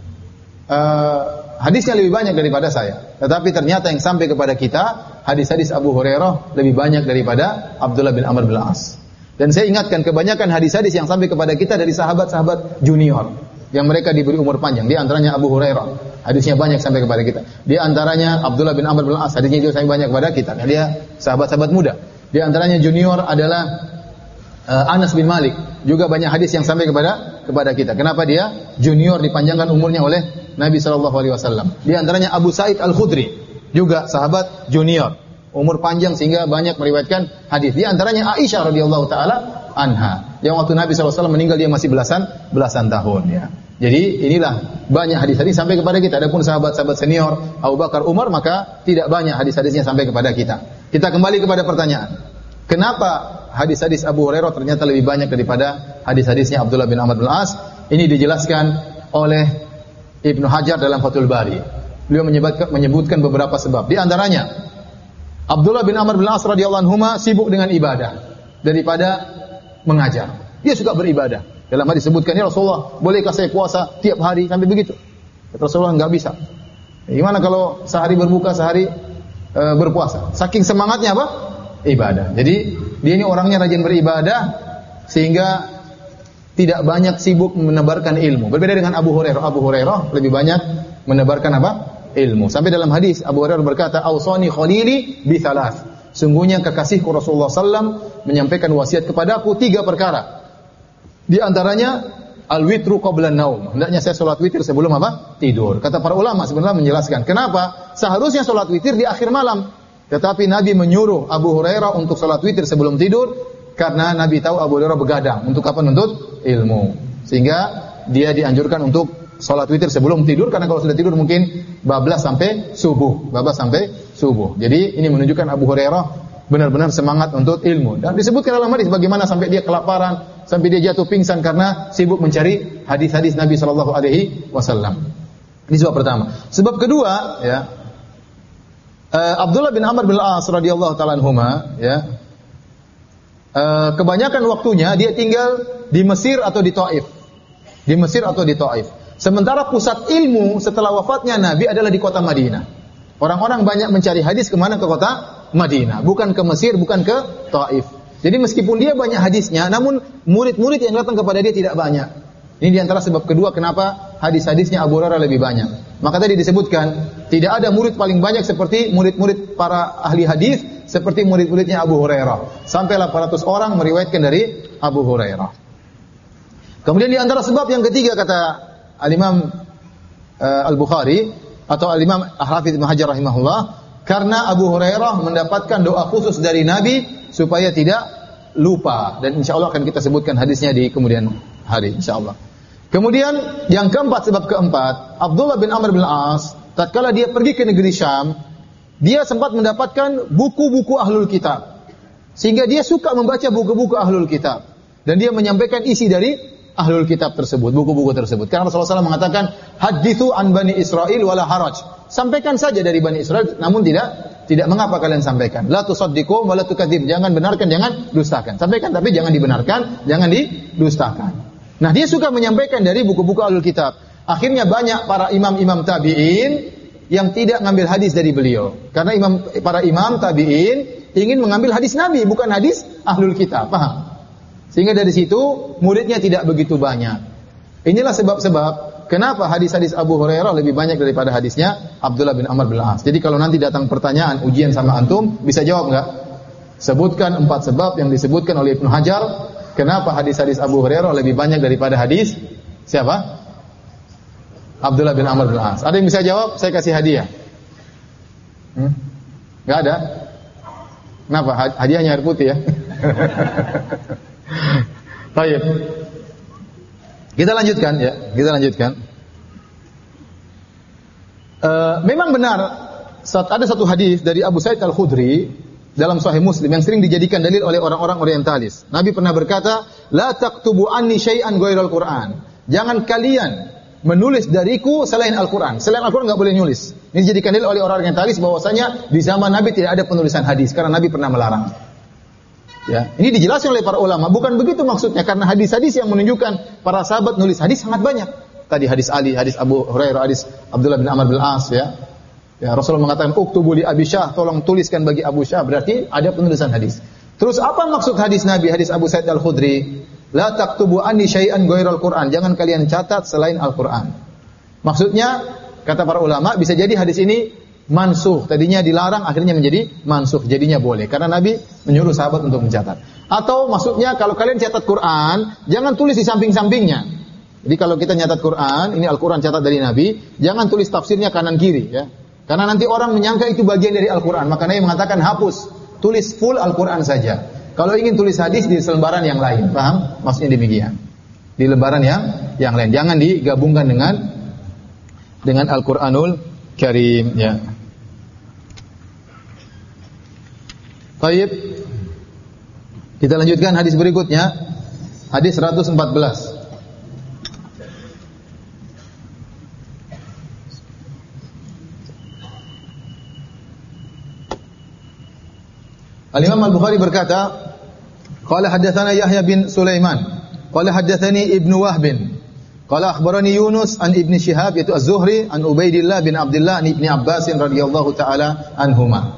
uh, hadisnya lebih banyak daripada saya. Tetapi ternyata yang sampai kepada kita hadis-hadis Abu Hurairah lebih banyak daripada Abdullah bin Amr bin As. Dan saya ingatkan kebanyakan hadis-hadis yang sampai kepada kita dari sahabat-sahabat junior yang mereka diberi umur panjang. Di antaranya Abu Hurairah, hadisnya banyak sampai kepada kita. Di antaranya Abdullah bin Amr bin As, hadisnya juga sampai banyak kepada kita. Nah, dia sahabat-sahabat muda. Di antaranya junior adalah uh, Anas bin Malik, juga banyak hadis yang sampai kepada kepada kita. Kenapa dia junior, dipanjangkan umurnya oleh Nabi sallallahu alaihi wasallam. Di antaranya Abu Sa'id Al-Khudri, juga sahabat junior, umur panjang sehingga banyak meriwayatkan hadis. Di antaranya Aisyah radhiyallahu taala anha, yang waktu Nabi sallallahu alaihi wasallam meninggal dia masih belasan belasan tahun, ya. Jadi inilah banyak hadis-hadis sampai kepada kita. Adapun sahabat-sahabat senior Abu Bakar, Umar, maka tidak banyak hadis-hadisnya sampai kepada kita. Kita kembali kepada pertanyaan. Kenapa hadis-hadis Abu Hurairah ternyata lebih banyak daripada hadis-hadisnya Abdullah bin Amr bin As? Ini dijelaskan oleh Ibnu Hajar dalam Fathul Bari. Beliau menyebutkan, menyebutkan beberapa sebab. Di antaranya Abdullah bin Amr bin As radhiyallahu anhuma sibuk dengan ibadah daripada mengajar. Dia suka beribadah. Dalam hadis disebutkan, ya Rasulullah, bolehkah saya puasa tiap hari sampai begitu? Kata Rasulullah, enggak bisa. Gimana kalau sehari berbuka, sehari e, berpuasa? Saking semangatnya apa? Ibadah. Jadi dia ini orangnya rajin beribadah sehingga tidak banyak sibuk menebarkan ilmu. Berbeda dengan Abu Hurairah. Abu Hurairah lebih banyak menebarkan apa? Ilmu. Sampai dalam hadis Abu Hurairah berkata, "Ausani khalili bi thalath." Sungguhnya kekasihku Rasulullah sallallahu alaihi wasallam menyampaikan wasiat kepadaku tiga perkara. Di antaranya al-witru qabla naum. Hendaknya saya salat witir sebelum apa? Tidur. Kata para ulama sebenarnya menjelaskan kenapa seharusnya salat witir di akhir malam. Tetapi Nabi menyuruh Abu Hurairah untuk salat witir sebelum tidur karena Nabi tahu Abu Hurairah begadang untuk apa? Menuntut ilmu. Sehingga dia dianjurkan untuk salat witir sebelum tidur karena kalau sudah tidur mungkin bablas sampai subuh, bablas sampai subuh. Jadi ini menunjukkan Abu Hurairah benar-benar semangat untuk ilmu. Dan disebutkan dalam hadis bagaimana sampai dia kelaparan, sampai dia jatuh pingsan karena sibuk mencari hadis-hadis Nabi sallallahu alaihi wasallam. Ini sebab pertama. Sebab kedua, ya, uh, Abdullah bin Amr bin As radhiyallahu taala anhuma, ya, uh, kebanyakan waktunya dia tinggal di Mesir atau di Taif. Di Mesir atau di Taif. Sementara pusat ilmu setelah wafatnya Nabi adalah di kota Madinah. Orang-orang banyak mencari hadis kemana? Ke kota Madinah, bukan ke Mesir, bukan ke Taif. Jadi meskipun dia banyak hadisnya, namun murid-murid yang datang kepada dia tidak banyak. Ini diantara sebab kedua kenapa hadis-hadisnya Abu Hurairah lebih banyak. Maka tadi disebutkan, tidak ada murid paling banyak seperti murid-murid para ahli hadis, seperti murid-muridnya Abu Hurairah. Sampai delapan ratus orang meriwayatkan dari Abu Hurairah. Kemudian diantara sebab yang ketiga kata Al-Imam uh, Al-Bukhari atau Al-Imam Al-Hafidz Ibnu Hajar rahimahullah, karena Abu Hurairah mendapatkan doa khusus dari Nabi supaya tidak lupa, dan insyaallah akan kita sebutkan hadisnya di kemudian hari insyaallah. Kemudian yang keempat, sebab keempat, Abdullah bin Amr bin As tatkala dia pergi ke negeri Syam, dia sempat mendapatkan buku-buku ahlul kitab. Sehingga dia suka membaca buku-buku ahlul kitab dan dia menyampaikan isi dari ahlul kitab tersebut, buku-buku tersebut. Karena Rasulullah shallallahu alaihi wasallam mengatakan, hadithu an bani Israel wala haraj. Sampaikan saja dari bani Israel, namun tidak tidak mengapa kalian sampaikan. La tusaddiqu wa la tukadzib. Jangan benarkan, jangan dustakan. Sampaikan tapi jangan dibenarkan, jangan didustakan. Nah, dia suka menyampaikan dari buku-buku Ahlul Kitab. Akhirnya banyak para imam-imam tabi'in yang tidak ngambil hadis dari beliau. Karena imam para imam tabi'in ingin mengambil hadis Nabi, bukan hadis Ahlul Kitab. Paham? Sehingga dari situ muridnya tidak begitu banyak. Inilah sebab-sebab kenapa hadis-hadis Abu Hurairah lebih banyak daripada hadisnya Abdullah bin Amr bin Al-As. Jadi kalau nanti datang pertanyaan ujian sama antum, bisa jawab enggak? Sebutkan empat sebab yang disebutkan oleh Ibnu Hajar, kenapa hadis-hadis Abu Hurairah lebih banyak daripada hadis siapa? Abdullah bin Amr bin Al-As. Ada yang bisa jawab? Saya kasih hadiah. Hmm? Enggak ada? Kenapa? Hadiahnya air putih ya? Baik. Kita lanjutkan ya, kita lanjutkan. Uh, memang benar ada satu hadis dari Abu Sa'id Al-Khudri dalam Sahih Muslim yang sering dijadikan dalil oleh orang-orang Orientalis. Nabi pernah berkata, "La taktubu anni syai'an ghairal Qur'an." Jangan kalian menulis dariku selain Al-Qur'an. Selain Al-Qur'an enggak boleh nulis. Ini dijadikan dalil oleh orang Orientalis bahwasanya di zaman Nabi tidak ada penulisan hadis karena Nabi pernah melarang. Ya, ini dijelaskan oleh para ulama, bukan begitu maksudnya, karena hadis-hadis yang menunjukkan para sahabat nulis hadis sangat banyak. Tadi hadis Ali, hadis Abu Hurairah, hadis Abdullah bin Amr bin Al-As ya. Ya, Rasulullah mengatakan uktubu li Abi Syah, tolong tuliskan bagi Abu Syah, berarti ada penulisan hadis. Terus apa maksud hadis Nabi, hadis Abu Sa'id Al-Khudri? La taktubu anni syai'an ghairal Qur'an, jangan kalian catat selain Al-Qur'an. Maksudnya kata para ulama bisa jadi hadis ini mansuh, tadinya dilarang akhirnya menjadi mansuh, jadinya boleh karena Nabi menyuruh sahabat untuk mencatat. Atau maksudnya kalau kalian catat Quran, jangan tulis di samping-sampingnya. Jadi kalau kita nyatat Quran, ini Al-Quran catat dari Nabi, jangan tulis tafsirnya kanan kiri ya. Karena nanti orang menyangka itu bagian dari Al-Quran, maka Nabi mengatakan hapus, tulis full Al-Quran saja. Kalau ingin tulis hadis di lembaran yang lain, paham? Maksudnya demikian. Di lembaran yang yang lain, jangan digabungkan dengan dengan Al-Qur'anul Karim ya. Baik. Kita lanjutkan hadis berikutnya. Hadis seratus empat belas. Al-Imam Al-Bukhari berkata, qala haddatsana Yahya bin Sulaiman, qala haddatsani Ibnu Wahb, qala akhbarani Yunus an Ibnu Syihab yaitu Az-Zuhri an Ubaidillah bin Abdullah an Ibnu Abbas radhiyallahu taala anhuma.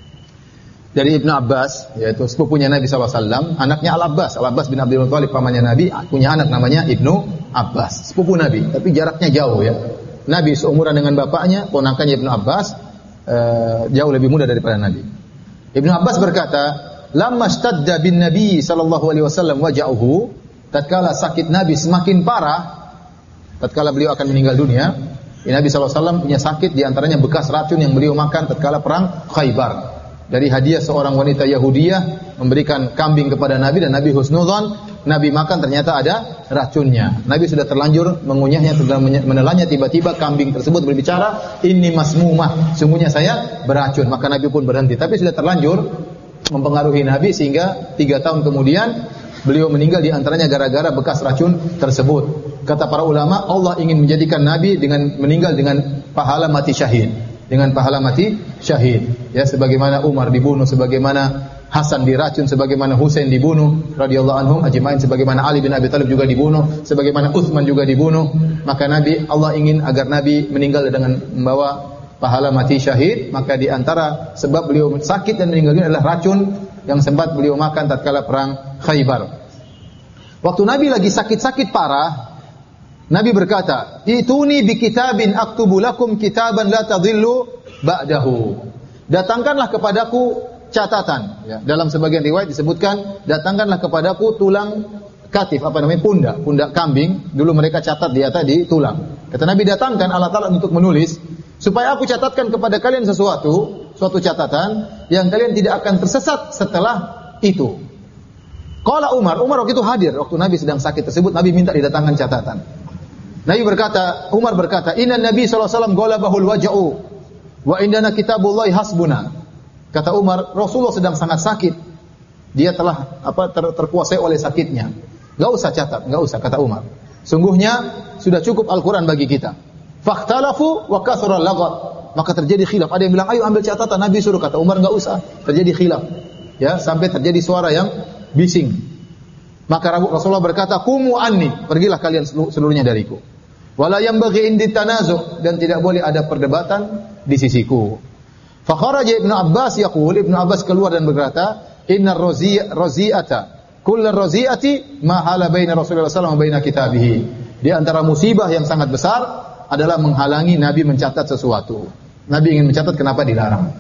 Dari Ibnu Abbas, yaitu sepupunya Nabi sallallahu alaihi wasallam, anaknya Al-Abbas, Al-Abbas bin Abdul Muthalib pamannya Nabi, punya anak namanya Ibnu Abbas, sepupu Nabi, tapi jaraknya jauh ya. Nabi seumuran dengan bapaknya, ponakannya Ibnu Abbas, uh, jauh lebih muda daripada Nabi. Ibnu Abbas berkata, "Lamma shtadda bin Nabi sallallahu alaihi wasallam waja'uhu," tatkala sakit Nabi semakin parah, tatkala beliau akan meninggal dunia, Nabi sallallahu alaihi wasallam punya sakit, di antaranya bekas racun yang beliau makan tatkala perang Khaybar. Dari hadiah seorang wanita Yahudiyah memberikan kambing kepada Nabi dan Nabi husnudzon, Nabi makan ternyata ada racunnya. Nabi sudah terlanjur mengunyahnya, sudah menelannya, tiba-tiba kambing tersebut berbicara, "Inni masmumah," sungguhnya saya beracun. Maka Nabi pun berhenti, tapi sudah terlanjur mempengaruhi Nabi sehingga tiga tahun kemudian beliau meninggal, di antaranya gara-gara bekas racun tersebut. Kata para ulama, Allah ingin menjadikan Nabi dengan meninggal dengan pahala mati syahid. Dengan pahala mati syahid. Ya, sebagaimana Umar dibunuh, sebagaimana Hasan diracun, sebagaimana Husain dibunuh radhiyallahu anhum ajmain, sebagaimana Ali bin Abi Thalib juga dibunuh, sebagaimana Utsman juga dibunuh. Maka Nabi, Allah ingin agar Nabi meninggal dengan membawa pahala mati syahid. Maka di antara sebab beliau sakit dan meninggal dunia adalah racun yang sempat beliau makan tatkala perang Khaybar. Waktu Nabi lagi sakit-sakit parah, Nabi berkata, "Ituni bi kitabin aktubu lakum kitaban la tadhillu ba'dahu." Datangkanlah kepadaku catatan. Ya, dalam sebagian riwayat disebutkan, datangkanlah kepadaku tulang katif, apa namanya, pundak, pundak kambing. Dulu mereka catat di atas di tulang. Kata Nabi, datangkan alat-alat untuk menulis, supaya aku catatkan kepada kalian sesuatu, suatu catatan yang kalian tidak akan tersesat setelah itu. Qala Umar, Umar waktu itu hadir, waktu Nabi sedang sakit tersebut, Nabi minta didatangkan catatan. Nabi berkata, Umar berkata, "Inna Nabi sallallahu alaihi wasallam ghalabahul waja'u wa indana kitabullahi hasbuna." Kata Umar, Rasulullah sedang sangat sakit. Dia telah apa ter, terkuasai oleh sakitnya. Enggak usah catat, enggak usah, kata Umar. Sungguhnya sudah cukup Al-Qur'an bagi kita. Fakhtalafu wa kathura al-laghat. maka terjadi khilaf. Ada yang bilang, ayo ambil catatan, Nabi suruh. Kata Umar, enggak usah. Terjadi khilaf. Ya, sampai terjadi suara yang bising. Maka Rasulullah berkata, "Qumu anni." Pergilah kalian seluruhnya dariku. Wala yanbaghi indi tanazu, dan tidak boleh ada perdebatan di sisiku. Fa kharaja Ibnu Abbas yaqul, Ibnu Abbas keluar dan berkata, "Innar razi'ata, kullu razi'ati ma hala baina Rasulullah sallallahu alaihi wasallam wa baina kitabih." Di antara musibah yang sangat besar adalah menghalangi Nabi mencatat sesuatu. Nabi ingin mencatat, kenapa dilarang?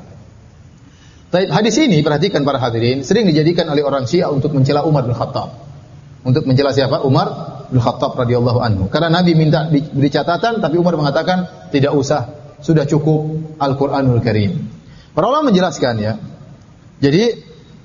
Hadis ini, perhatikan para hadirin, sering dijadikan oleh orang Syiah untuk mencela Umar bin Khattab. Untuk mencela siapa? Umar bin Khattab radhiyallahu anhu. Karena Nabi minta diberi catatan, tapi Umar mengatakan tidak usah, sudah cukup Al-Qur'anul Karim. Para ulama menjelaskan ya. Jadi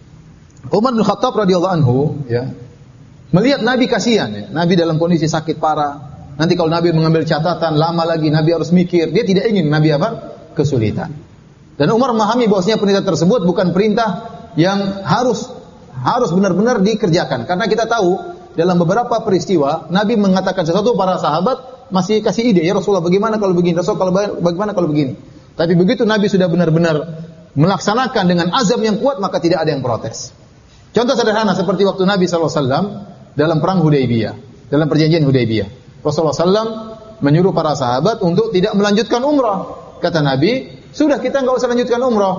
Umar bin Khattab radhiyallahu anhu ya, melihat Nabi kasihan ya. Nabi dalam kondisi sakit parah. Nanti kalau Nabi mengambil catatan, lama lagi Nabi harus mikir. Dia tidak ingin Nabi apa? Kesulitan. Dan Umar memahami bahwasanya perintah tersebut bukan perintah yang harus harus benar-benar dikerjakan. Karena kita tahu dalam beberapa peristiwa Nabi mengatakan sesuatu, para sahabat masih kasih ide, ya Rasulullah bagaimana kalau begini, Rasul kalau bagaimana kalau begini. Tapi begitu Nabi sudah benar-benar melaksanakan dengan azam yang kuat, maka tidak ada yang protes. Contoh sederhana seperti waktu Nabi sallallahu alaihi wasallam dalam perang Hudaybiyah, dalam perjanjian Hudaybiyah. Rasulullah sallallahu alaihi wasallam menyuruh para sahabat untuk tidak melanjutkan umrah. Kata Nabi, sudah kita enggak usah lanjutkan umrah.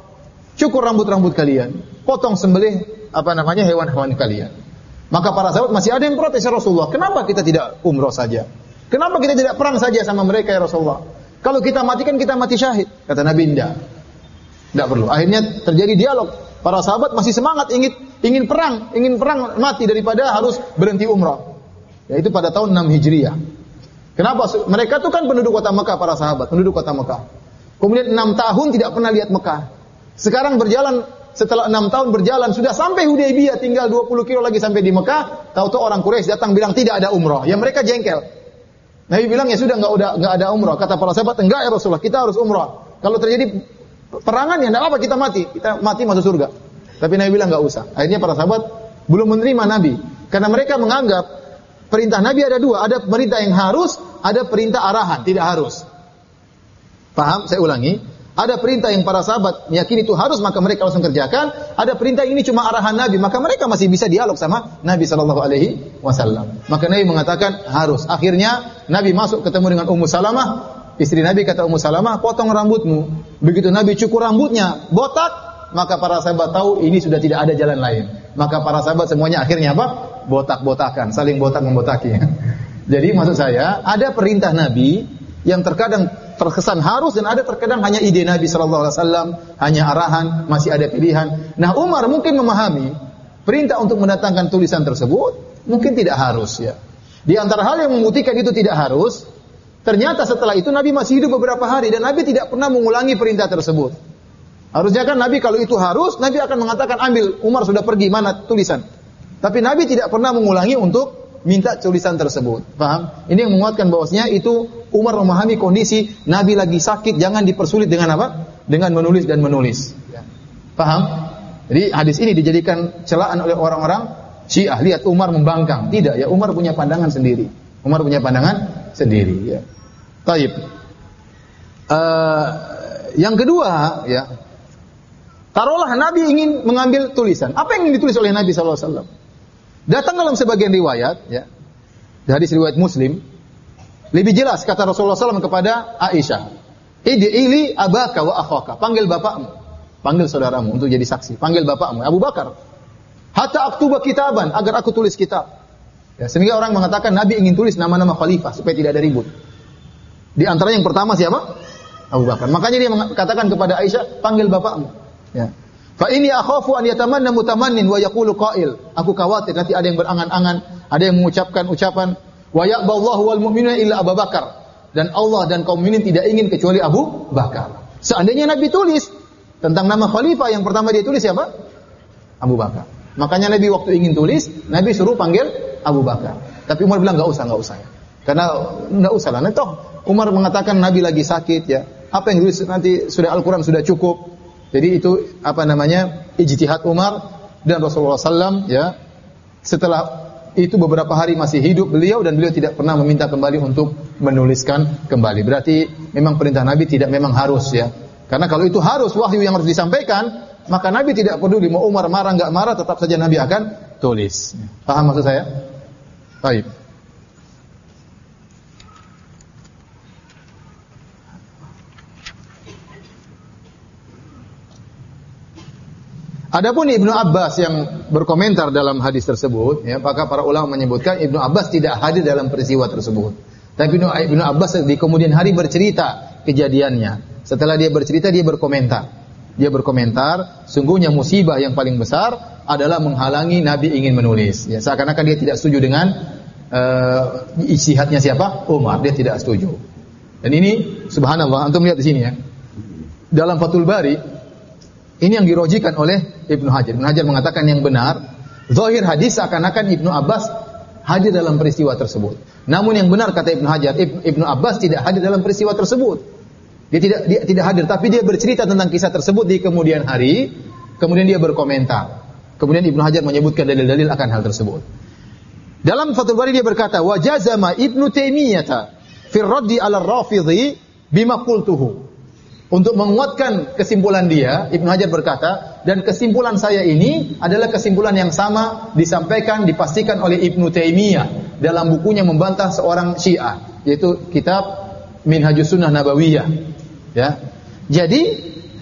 Cukur rambut-rambut kalian, potong sembelih apa namanya hewan-hewan kalian. Maka para sahabat masih ada yang protes, ya Rasulullah, kenapa kita tidak umrah saja? Kenapa kita tidak perang saja sama mereka, ya Rasulullah? Kalau kita matikan, kita mati syahid. Kata Nabi, tidak. Tidak perlu. Akhirnya terjadi dialog. Para sahabat masih semangat ingin ingin perang, ingin perang mati daripada harus berhenti umrah. Yaitu pada tahun enam Hijriah. Kenapa? Mereka itu kan penduduk kota Mekah, para sahabat, penduduk kota Mekah. Kemudian enam tahun tidak pernah lihat Mekah. Sekarang berjalan, setelah enam tahun berjalan, sudah sampai Hudaybiyah, tinggal dua puluh kilo lagi sampai di Mekah. Tahu-tahu orang Quraisy datang bilang tidak ada umrah. Ya mereka jengkel. Nabi bilang, ya sudah enggak udah enggak ada umrah. Kata para sahabat, enggak ya Rasulullah, kita harus umrah. Kalau terjadi perangan ya enggak apa, kita mati. Kita mati masuk surga. Tapi Nabi bilang enggak usah. Akhirnya para sahabat belum menerima Nabi. Karena mereka menganggap perintah Nabi ada dua, ada perintah yang harus, ada perintah arahan, tidak harus. Paham? Saya ulangi. Ada perintah yang para sahabat meyakini itu harus, maka mereka langsung kerjakan. Ada perintah ini cuma arahan Nabi, maka mereka masih bisa dialog sama Nabi sallallahu alaihi wasallam. Maka Nabi mengatakan harus. Akhirnya Nabi masuk ketemu dengan Ummu Salamah, istri Nabi. Kata Ummu Salamah, potong rambutmu. Begitu Nabi cukur rambutnya, botak, maka para sahabat tahu ini sudah tidak ada jalan lain. Maka para sahabat semuanya akhirnya apa? Botak-botakan, saling botak-membotaki. Jadi maksud saya, ada perintah Nabi yang terkadang terkesan harus dan ada terkadang hanya ide Nabi sallallahu alaihi wasallam, hanya arahan, masih ada pilihan. Nah, Umar mungkin memahami perintah untuk mendatangkan tulisan tersebut mungkin tidak harus ya. Di antara hal yang membuktikan itu tidak harus, ternyata setelah itu Nabi masih hidup beberapa hari dan Nabi tidak pernah mengulangi perintah tersebut. Harusnya kan Nabi kalau itu harus, Nabi akan mengatakan ambil, Umar sudah pergi, mana tulisan? Tapi Nabi tidak pernah mengulangi untuk minta tulisan tersebut. Paham? Ini yang menguatkan bahwasanya itu Umar memahami kondisi Nabi lagi sakit, jangan dipersulit dengan apa? Dengan menulis dan menulis. Ya. Paham? Jadi hadis ini dijadikan celaan oleh orang-orang Syiah. Lihat Umar membangkang. Tidak, ya Umar punya pandangan sendiri. Umar punya pandangan sendiri. Ya. Taib. Uh, yang kedua, ya. Taruhlah Nabi ingin mengambil tulisan. Apa yang ingin ditulis oleh Nabi sallallahu alaihi wasallam? Datang dalam sebagian riwayat, ya, hadis riwayat Muslim, lebih jelas kata Rasulullah sallallahu alaihi wasallam kepada Aisyah, "Id'ili abaka wa akhaka." Panggil bapakmu, panggil saudaramu untuk jadi saksi. Panggil bapakmu, Abu Bakar. Hatta aktuba kitaban, agar aku tulis kitab. Ya, sehingga orang mengatakan Nabi ingin tulis nama-nama khalifah supaya tidak ada ribut. Di antara yang pertama siapa? Abu Bakar. Makanya dia mengatakan kepada Aisyah, panggil bapakmu. Ya. Fa ini akhafu an yatamanna mutamannin wa yaqulu qail. Aku khawatir nanti ada yang berangan-angan, ada yang mengucapkan ucapan wa ya'ballahu wal mu'minuna illa Abu Bakar. Dan Allah dan kaum mukminin tidak ingin kecuali Abu Bakar. Seandainya Nabi tulis tentang nama khalifah, yang pertama dia tulis siapa? Abu Bakar. Makanya Nabi waktu ingin tulis, Nabi suruh panggil Abu Bakar. Tapi Umar bilang enggak usah, enggak usah. Karena enggak usah lah. Nah, toh Umar mengatakan Nabi lagi sakit ya. Apa yang tulis nanti sudah Al-Qur'an sudah cukup. Jadi itu apa namanya ijtihad Umar dan Rasulullah sallallahu alaihi wasallam ya. Setelah itu beberapa hari masih hidup beliau dan beliau tidak pernah meminta kembali untuk menuliskan kembali. Berarti memang perintah Nabi tidak memang harus ya. Karena kalau itu harus wahyu yang harus disampaikan, maka Nabi tidak peduli mau Umar marah enggak marah, tetap saja Nabi akan tulis. Paham maksud saya? Baik. Adapun Ibnu Abbas yang berkomentar dalam hadis tersebut, ya, maka para ulama menyebutkan Ibnu Abbas tidak hadir dalam peristiwa tersebut. Tapi Ibnu, Ibnu Abbas di kemudian hari bercerita kejadiannya. Setelah dia bercerita, dia berkomentar. Dia berkomentar, sungguhnya musibah yang paling besar adalah menghalangi Nabi ingin menulis. Ya, seakan-akan dia tidak setuju dengan uh, ijtihadnya siapa? Umar. Dia tidak setuju. Dan ini, subhanallah, antum lihat di sini ya. Dalam Fathul Bari, ini yang dirojikan oleh Ibnu Hajar. Ibnu Hajar mengatakan yang benar, zahir hadis seakan-akan Ibnu Abbas hadir dalam peristiwa tersebut. Namun yang benar kata Ibnu Hajar, Ibnu Abbas tidak hadir dalam peristiwa tersebut. Dia tidak dia tidak hadir, tapi dia bercerita tentang kisah tersebut di kemudian hari, kemudian dia berkomentar. Kemudian Ibnu Hajar menyebutkan dalil-dalil akan hal tersebut. Dalam Fathul Bari dia berkata, "Wa jazama Ibnu Taimiyah fi raddi 'ala ar-Rafidhi bima qultuhu." Untuk menguatkan kesimpulan dia, Ibnu Hajar berkata, dan kesimpulan saya ini adalah kesimpulan yang sama disampaikan, dipastikan oleh Ibnu Taimiyah dalam bukunya membantah seorang Syiah, yaitu kitab Minhajus Sunnah Nabawiyah. Ya. Jadi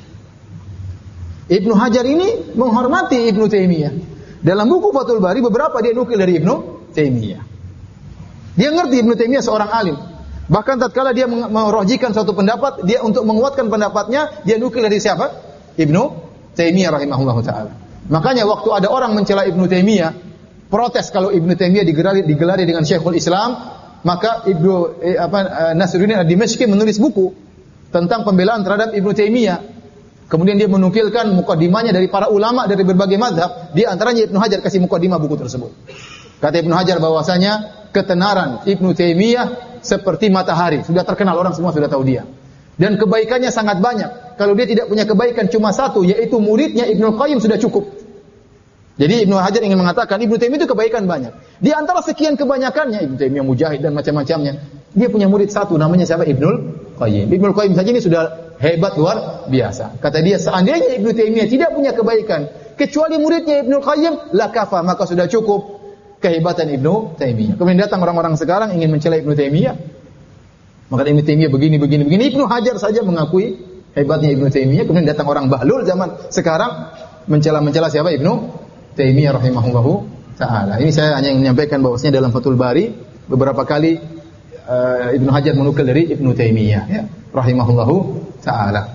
Ibnu Hajar ini menghormati Ibnu Taimiyah. Dalam buku Fathul Bari beberapa dia nukil dari Ibnu Taimiyah. Dia ngerti Ibnu Taimiyah seorang alim. Bahkan tatkala dia merojihkan suatu pendapat, dia untuk menguatkan pendapatnya, dia nukil dari siapa? Ibnu Taimiyah rahimahullahu taala. Makanya waktu ada orang mencela Ibnu Taimiyah, protes kalau Ibnu Taimiyah digelari, digelari dengan Syekhul Islam, maka Ibnu eh, apa Nasruddin ad-Dimashqi menulis buku tentang pembelaan terhadap Ibnu Taimiyah. Kemudian dia menukilkan mukadimahnya dari para ulama dari berbagai mazhab, di antaranya Ibnu Hajar kasih mukadimah buku tersebut. Kata Ibnu Hajar bahwasanya ketenaran Ibnu Taimiyah seperti matahari, sudah terkenal, orang semua sudah tahu dia. Dan kebaikannya sangat banyak. Kalau dia tidak punya kebaikan cuma satu, yaitu muridnya Ibnu Qayyim sudah cukup. Jadi Ibnu Hajar ingin mengatakan Ibnu Taimiyah itu kebaikan banyak. Di antara sekian kebanyakannya, Ibnu Taimiyah mujahid dan macam-macamnya, dia punya murid satu, namanya siapa? Ibnu Qayyim. Ibnu Qayyim saja ini sudah hebat luar biasa. Kata dia, seandainya Ibnu Taimiyah tidak punya kebaikan kecuali muridnya Ibnu Qayyim, la kafa, maka sudah cukup kehebatan Ibnu Taimiyah. Kemudian datang orang-orang sekarang ingin mencela Ibnu Taimiyah. Maka Ibnu Taimiyah begini begini begini. Ibnu Hajar saja mengakui hebatnya Ibnu Taimiyah. Kemudian datang orang bahlul zaman sekarang mencela-mencela siapa? Ibnu Taimiyah rahimahullahu taala. Ini saya hanya ingin menyampaikan bahwasanya dalam Fathul Bari beberapa kali uh, Ibnu Hajar menukil dari Ibnu Taimiyah ya, rahimahullahu taala.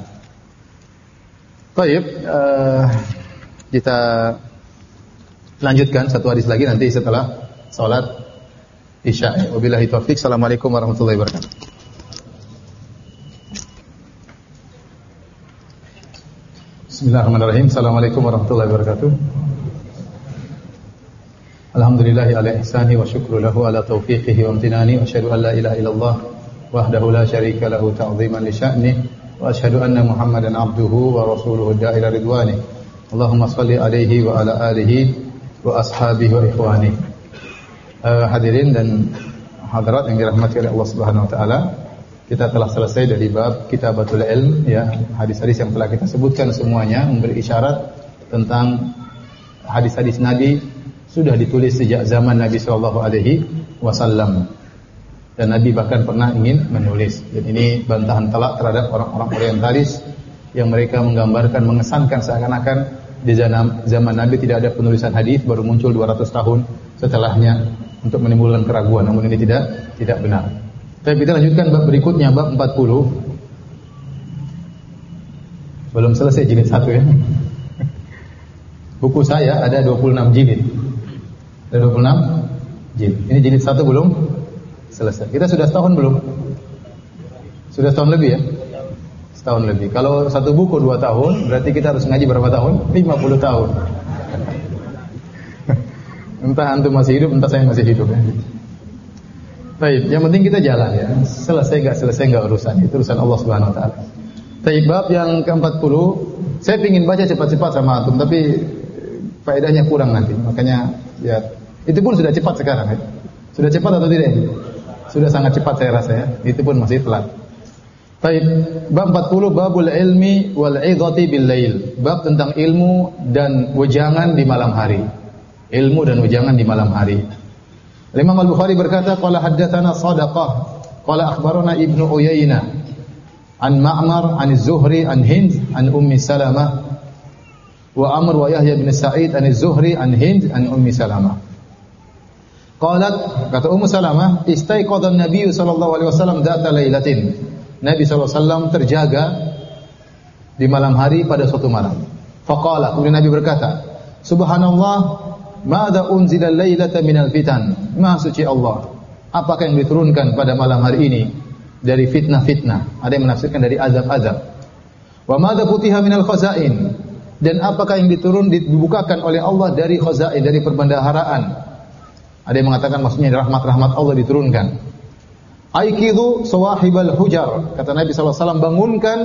Baik, uh, kita lanjutkan satu hadis lagi nanti setelah salat Isya. Wabillahi taufik. Assalamualaikum warahmatullahi wabarakatuh. Bismillahirrahmanirrahim. Assalamualaikum warahmatullahi wabarakatuh. Alhamdulillahi ala ihsani wa syukru lahu ala taufiqihi wa amtinani wa asyhadu an la ilaha illallah wahdahu la syarika lahu ta'ziman li sya'ni wa asyhadu anna Muhammadan abduhu wa rasuluhu da'ila ridwani. Allahumma shalli alaihi wa ala alihi wa ashabihi wa ikhwani. Uh, hadirin dan hadirat yang dirahmati oleh Allah Subhanahu wa taala, kita telah selesai dari bab Kitabatul Ilm ya, hadis-hadis yang telah kita sebutkan semuanya memberi isyarat tentang hadis-hadis Nabi sudah ditulis sejak zaman Nabi sallallahu alaihi wasallam. Dan Nabi bahkan pernah ingin menulis. Dan ini bantahan telak terhadap orang-orang orientalis yang mereka menggambarkan, mengesankan seakan-akan di zaman, zaman Nabi tidak ada penulisan hadis, baru muncul dua ratus tahun setelahnya untuk menimbulkan keraguan. Namun ini tidak tidak benar. Tapi kita lanjutkan bab berikutnya, bab empat puluh. Belum selesai jilid satu ya. Buku saya ada dua puluh enam jilid. Ada dua puluh enam jilid. Ini jilid satu belum selesai. Kita sudah setahun belum? Sudah setahun lebih ya? Setahun lebih. Kalau satu buku dua tahun, berarti kita harus ngaji berapa tahun? lima puluh tahun. Entah antum masih hidup, entah saya masih hidup ya. Baik, yang penting kita jalan ya. Selesai enggak selesai enggak urusan, itu urusan Allah Subhanahu wa taala. Baik, bab yang ke empat puluh, saya ingin baca cepat-cepat sama antum, tapi faedahnya kurang nanti. Makanya ya, itu pun sudah cepat sekarang ya. Sudah cepat atau tidak? Sudah sangat cepat saya rasa ya. Itu pun masih telat. Baik, bab empat puluh babul ilmi wal 'idhati bil lail. Bab tentang ilmu dan wejangan di malam hari. Ilmu dan wejangan di malam hari. Imam Al-Bukhari berkata, qala haddatsana Shadaqah, qala akhbarana Ibnu Uyainah an Ma'mar an Az-Zuhri an Hind an Ummi Salamah wa Amr wa Yahya bin Sa'id an Az-Zuhri an Hind an Ummi Salamah. Qalat, kata Ummu Salamah, istaiqadha an-nabiy sallallahu alaihi wasallam dzata lailatin. Nabi sallallahu alaihi wasallam terjaga di malam hari pada suatu malam. Faqala, kemudian Nabi berkata, Subhanallah, ma'adha unzila lailata minal fitan. Maha suci Allah, apakah yang diturunkan pada malam hari ini dari fitnah-fitnah? Ada yang menafsirkan dari azab-azab. Wa ma'adha futiha minal khazain. Dan apakah yang diturun dibukakan oleh Allah dari khazain, dari perbendaharaan? Ada yang mengatakan maksudnya rahmat-rahmat Allah diturunkan. Aikidu sawahibal hujar. Kata Nabi sallallahu alaihi wasallam, bangunkan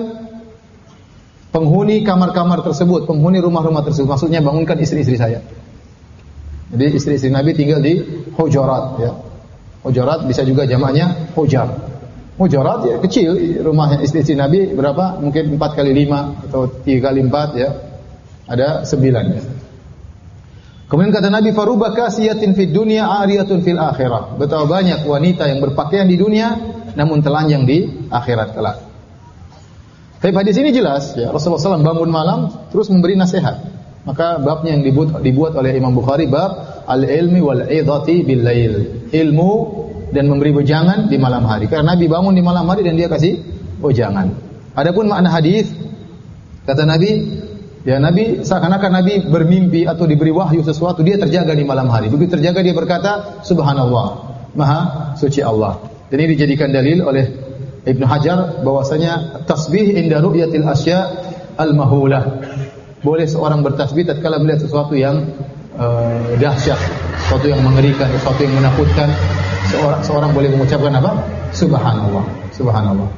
penghuni kamar-kamar tersebut, penghuni rumah-rumah tersebut. Maksudnya bangunkan istri-istri saya. Jadi istri-istri Nabi tinggal di hujarat ya. Hujarat bisa juga jamaknya hujar. Hujarat ya kecil, rumahnya istri-istri Nabi berapa? Mungkin empat kali lima atau tiga kali empat ya. Ada sembilan ya. Kemudian kata Nabi, faruba kasiyatin fid dunya ariyatun fil akhirah. Betapa banyak wanita yang berpakaian di dunia namun telanjang di akhirat kelak. Tapi hadis ini jelas ya, Rasulullah shallallahu alaihi wasallam bangun malam terus memberi nasihat. Maka babnya yang dibuat, dibuat oleh Imam Bukhari bab al-ilmi wal 'idhati bil lail. Ilmu dan memberi wejangan di malam hari. Karena Nabi bangun di malam hari dan dia kasih wejangan. Adapun makna hadis, kata Nabi, ya Nabi seakan-akan Nabi bermimpi atau diberi wahyu sesuatu, dia terjaga di malam hari. Begitu terjaga dia berkata, Subhanallah, Maha suci Allah. Dan ini dijadikan dalil oleh Ibnu Hajar bahwasanya tasbih inda ru'yatil asya al-mahulah. Boleh seorang bertasbih tatkala melihat sesuatu yang uh, dahsyat, sesuatu yang mengerikan, sesuatu yang menakutkan. Seorang seorang boleh mengucapkan apa? Subhanallah, Subhanallah.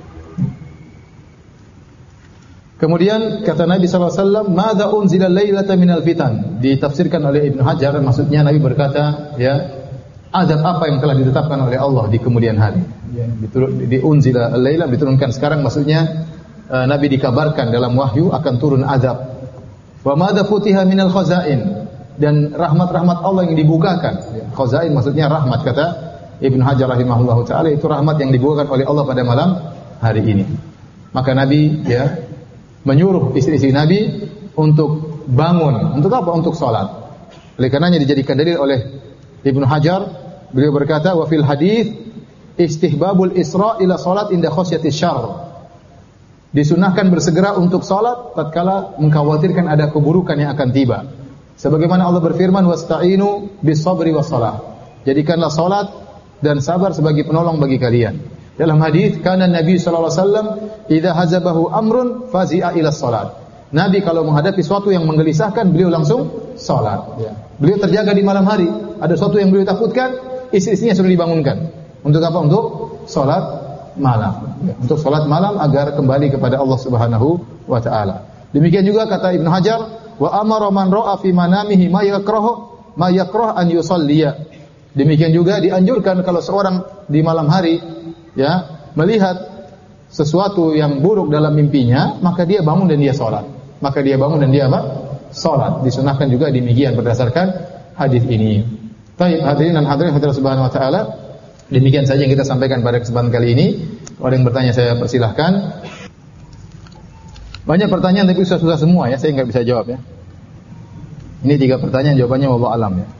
Kemudian kata Nabi sallallahu alaihi wasallam, "Madza unzila lailata minal fitan?" Ditafsirkan oleh Ibnu Hajar, maksudnya Nabi berkata, ya, azab apa yang telah ditetapkan oleh Allah di kemudian hari. Ya, diturun di unzila laila diturunkan sekarang, maksudnya uh, Nabi dikabarkan dalam wahyu akan turun azab. Wa madza futiha minal khazain, dan rahmat-rahmat Allah yang dibukakan. Ya, khazain maksudnya rahmat, kata Ibnu Hajar rahimahullahu taala, itu rahmat yang dibukakan oleh Allah pada malam hari ini. Maka Nabi ya menyuruh istri-istri Nabi untuk bangun. Untuk apa? Untuk salat. Oleh karenanya dijadikan dalil oleh Ibnu Hajar, beliau berkata, wa fil hadits istihbabul isra ila salat inda khasyatis syarr. Disunahkan bersegera untuk salat tatkala mengkhawatirkan ada keburukan yang akan tiba. Sebagaimana Allah berfirman, wasta'inu bis sabri was salah. Jadikanlah salat dan sabar sebagai penolong bagi kalian. Dalam hadis, kana Nabi sallallahu alaihi wasallam idza hazabahu amrun fazi'a ila salat. Nabi kalau menghadapi sesuatu yang menggelisahkan, beliau langsung salat. Ya. Beliau terjaga di malam hari. Ada sesuatu yang beliau takutkan, istri-istrinya sudah dibangunkan. Untuk apa? Untuk salat malam. Ya. Untuk salat malam agar kembali kepada Allah Subhanahu wa taala. Demikian juga kata Ibnu Hajar, wa amara man ra'a fi manamihi ma yakrahu ma yakrah an yusalliya. Demikian juga dianjurkan kalau seorang di malam hari ya melihat sesuatu yang buruk dalam mimpinya, maka dia bangun dan dia salat. Maka dia bangun dan dia apa? Salat. Disunahkan juga demikian berdasarkan hadis ini. Baik, hadirin dan hadirin hadirat subhanahu wa taala, demikian saja yang kita sampaikan pada kesempatan kali ini. Kalau ada yang bertanya saya persilahkan. Banyak pertanyaan tapi susah-susah semua ya, saya enggak bisa jawab ya. Ini tiga pertanyaan, jawabannya wallahu alam ya.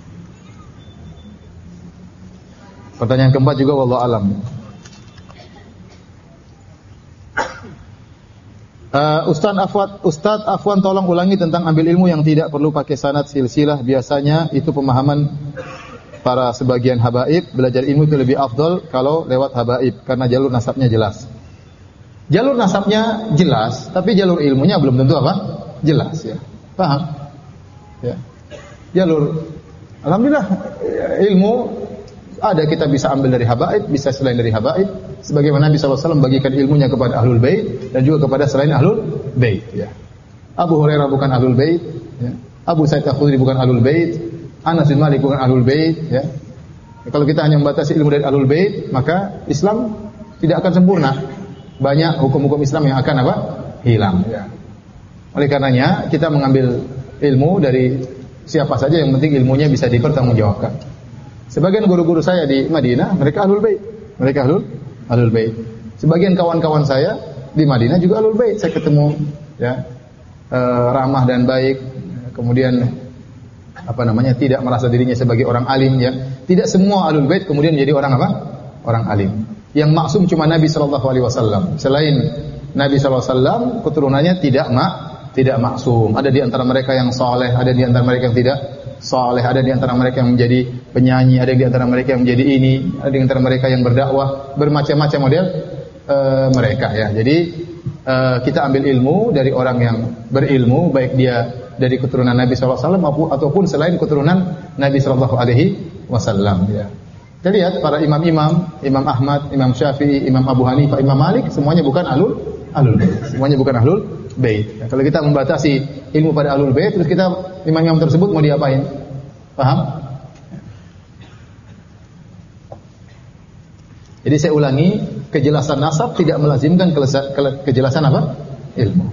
Pertanyaan keempat juga wallahu alam. Uh, Ustaz Afwan, Ustaz Afwan tolong ulangi tentang ambil ilmu yang tidak perlu pakai sanad silsilah. Biasanya itu pemahaman para sebagian habaib, belajar ilmu itu lebih afdal kalau lewat habaib karena jalur nasabnya jelas. Jalur nasabnya jelas, tapi jalur ilmunya belum tentu apa? Jelas ya. Paham? Ya. Jalur alhamdulillah ilmu ada, kita bisa ambil dari habaib, bisa selain dari habaib. Sebagaimana Nabi sallallahu alaihi wasallam bagikan ilmunya kepada ahlul bait dan juga kepada selain ahlul bait. Ya. Abu Hurairah bukan ahlul bait, ya. Abu Sa'id Al-Khudri bukan ahlul bait, Anas bin Malik bukan ahlul bait. Ya. Kalau kita hanya membatasi ilmu dari Ahlul Bait, maka Islam tidak akan sempurna. Banyak hukum-hukum Islam yang akan apa? Hilang. Ya. Oleh karenanya kita mengambil ilmu dari siapa saja yang penting ilmunya bisa dipertanggungjawabkan. Sebagian guru-guru saya di Madinah, mereka Ahlul Bait. Mereka Ahlul Ahlul Bait. Sebagian kawan-kawan saya di Madinah juga Ahlul Bait. Saya ketemu ya e, ramah dan baik. Kemudian apa namanya? Tidak merasa dirinya sebagai orang alim ya. Tidak semua Ahlul Bait kemudian menjadi orang apa? Orang alim. Yang maksum cuma Nabi sallallahu alaihi wasallam. Selain Nabi sallallahu alaihi wasallam, keturunannya tidak mak tidak maksum. Ada di antara mereka yang saleh, ada di antara mereka yang tidak saleh, ada di antara mereka yang menjadi penyanyi, ada di antara mereka yang menjadi ini, ada di antara mereka yang berdakwah, bermacam-macam model uh, mereka ya. Jadi uh, kita ambil ilmu dari orang yang berilmu, baik dia dari keturunan Nabi sallallahu alaihi wasallam ataupun selain keturunan Nabi sallallahu alaihi wasallam ya. Kita lihat para imam-imam, Imam Ahmad, Imam Syafi'i, Imam Abu Hanifah, Imam Malik, semuanya bukan ahlul ahlul bait. Semuanya bukan ahlul bait. Ya, kalau kita membatasi ilmu pada ahlul bait, terus kita imam-imam tersebut mau diapain? Paham? Jadi saya ulangi, kejelasan nasab tidak melazimkan kejelasan apa? Ilmu.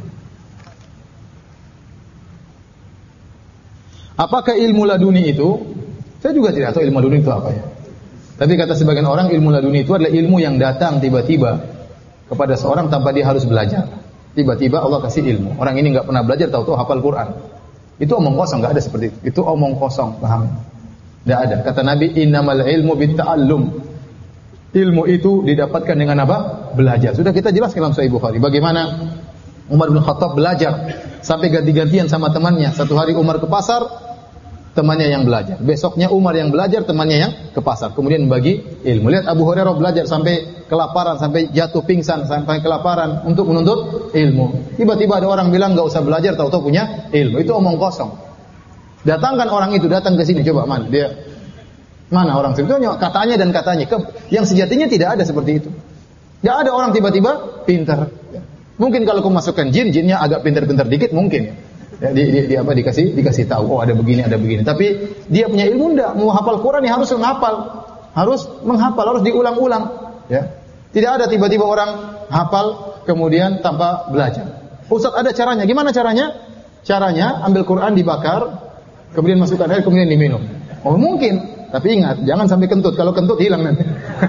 Apakah ilmu laduni itu? Saya juga tidak tahu ilmu laduni itu apa ya. Tapi kata sebagian orang ilmu laduni itu adalah ilmu yang datang tiba-tiba kepada seorang tanpa dia harus belajar. Tiba-tiba Allah kasih ilmu. Orang ini enggak pernah belajar, tahu-tahu hafal Quran. Itu omong kosong, enggak ada seperti itu. Itu omong kosong, paham? Enggak ada. Kata Nabi, innamal ilmu bitta'allum. Ilmu itu didapatkan dengan apa? Belajar. Sudah kita jelaskan dalam Sahih Bukhari. Bagaimana Umar bin Khattab belajar sampai ganti-gantian sama temannya. Satu hari Umar ke pasar, temannya yang belajar. Besoknya Umar yang belajar, temannya yang ke pasar. Kemudian bagi ilmu. Lihat Abu Hurairah belajar sampai kelaparan, sampai jatuh pingsan, sampai kelaparan untuk menuntut ilmu. Tiba-tiba ada orang bilang enggak usah belajar, tahu-tahu punya ilmu. Itu omong kosong. Datangkan orang itu, datang ke sini, coba mana dia? Mana orang sebetulnya katanya dan katanya. Yang sejatinya tidak ada seperti itu. Enggak ada orang tiba-tiba pintar. Mungkin kalau kau masukkan jin, jinnya agak pintar-pintar dikit mungkin. Ya, di, di, di apa dikasih dikasih tahu, oh ada begini ada begini. Tapi dia punya ilmu enggak, mau hafal Quran ya harus menghafal, harus menghafal, harus diulang-ulang. Ya, tidak ada tiba-tiba orang hafal kemudian tanpa belajar. Ustaz ada caranya, gimana caranya? Caranya ambil Quran dibakar, kemudian masukkan air, kemudian diminum. Oh mungkin, tapi ingat jangan sampai kentut. Kalau kentut hilang nanti.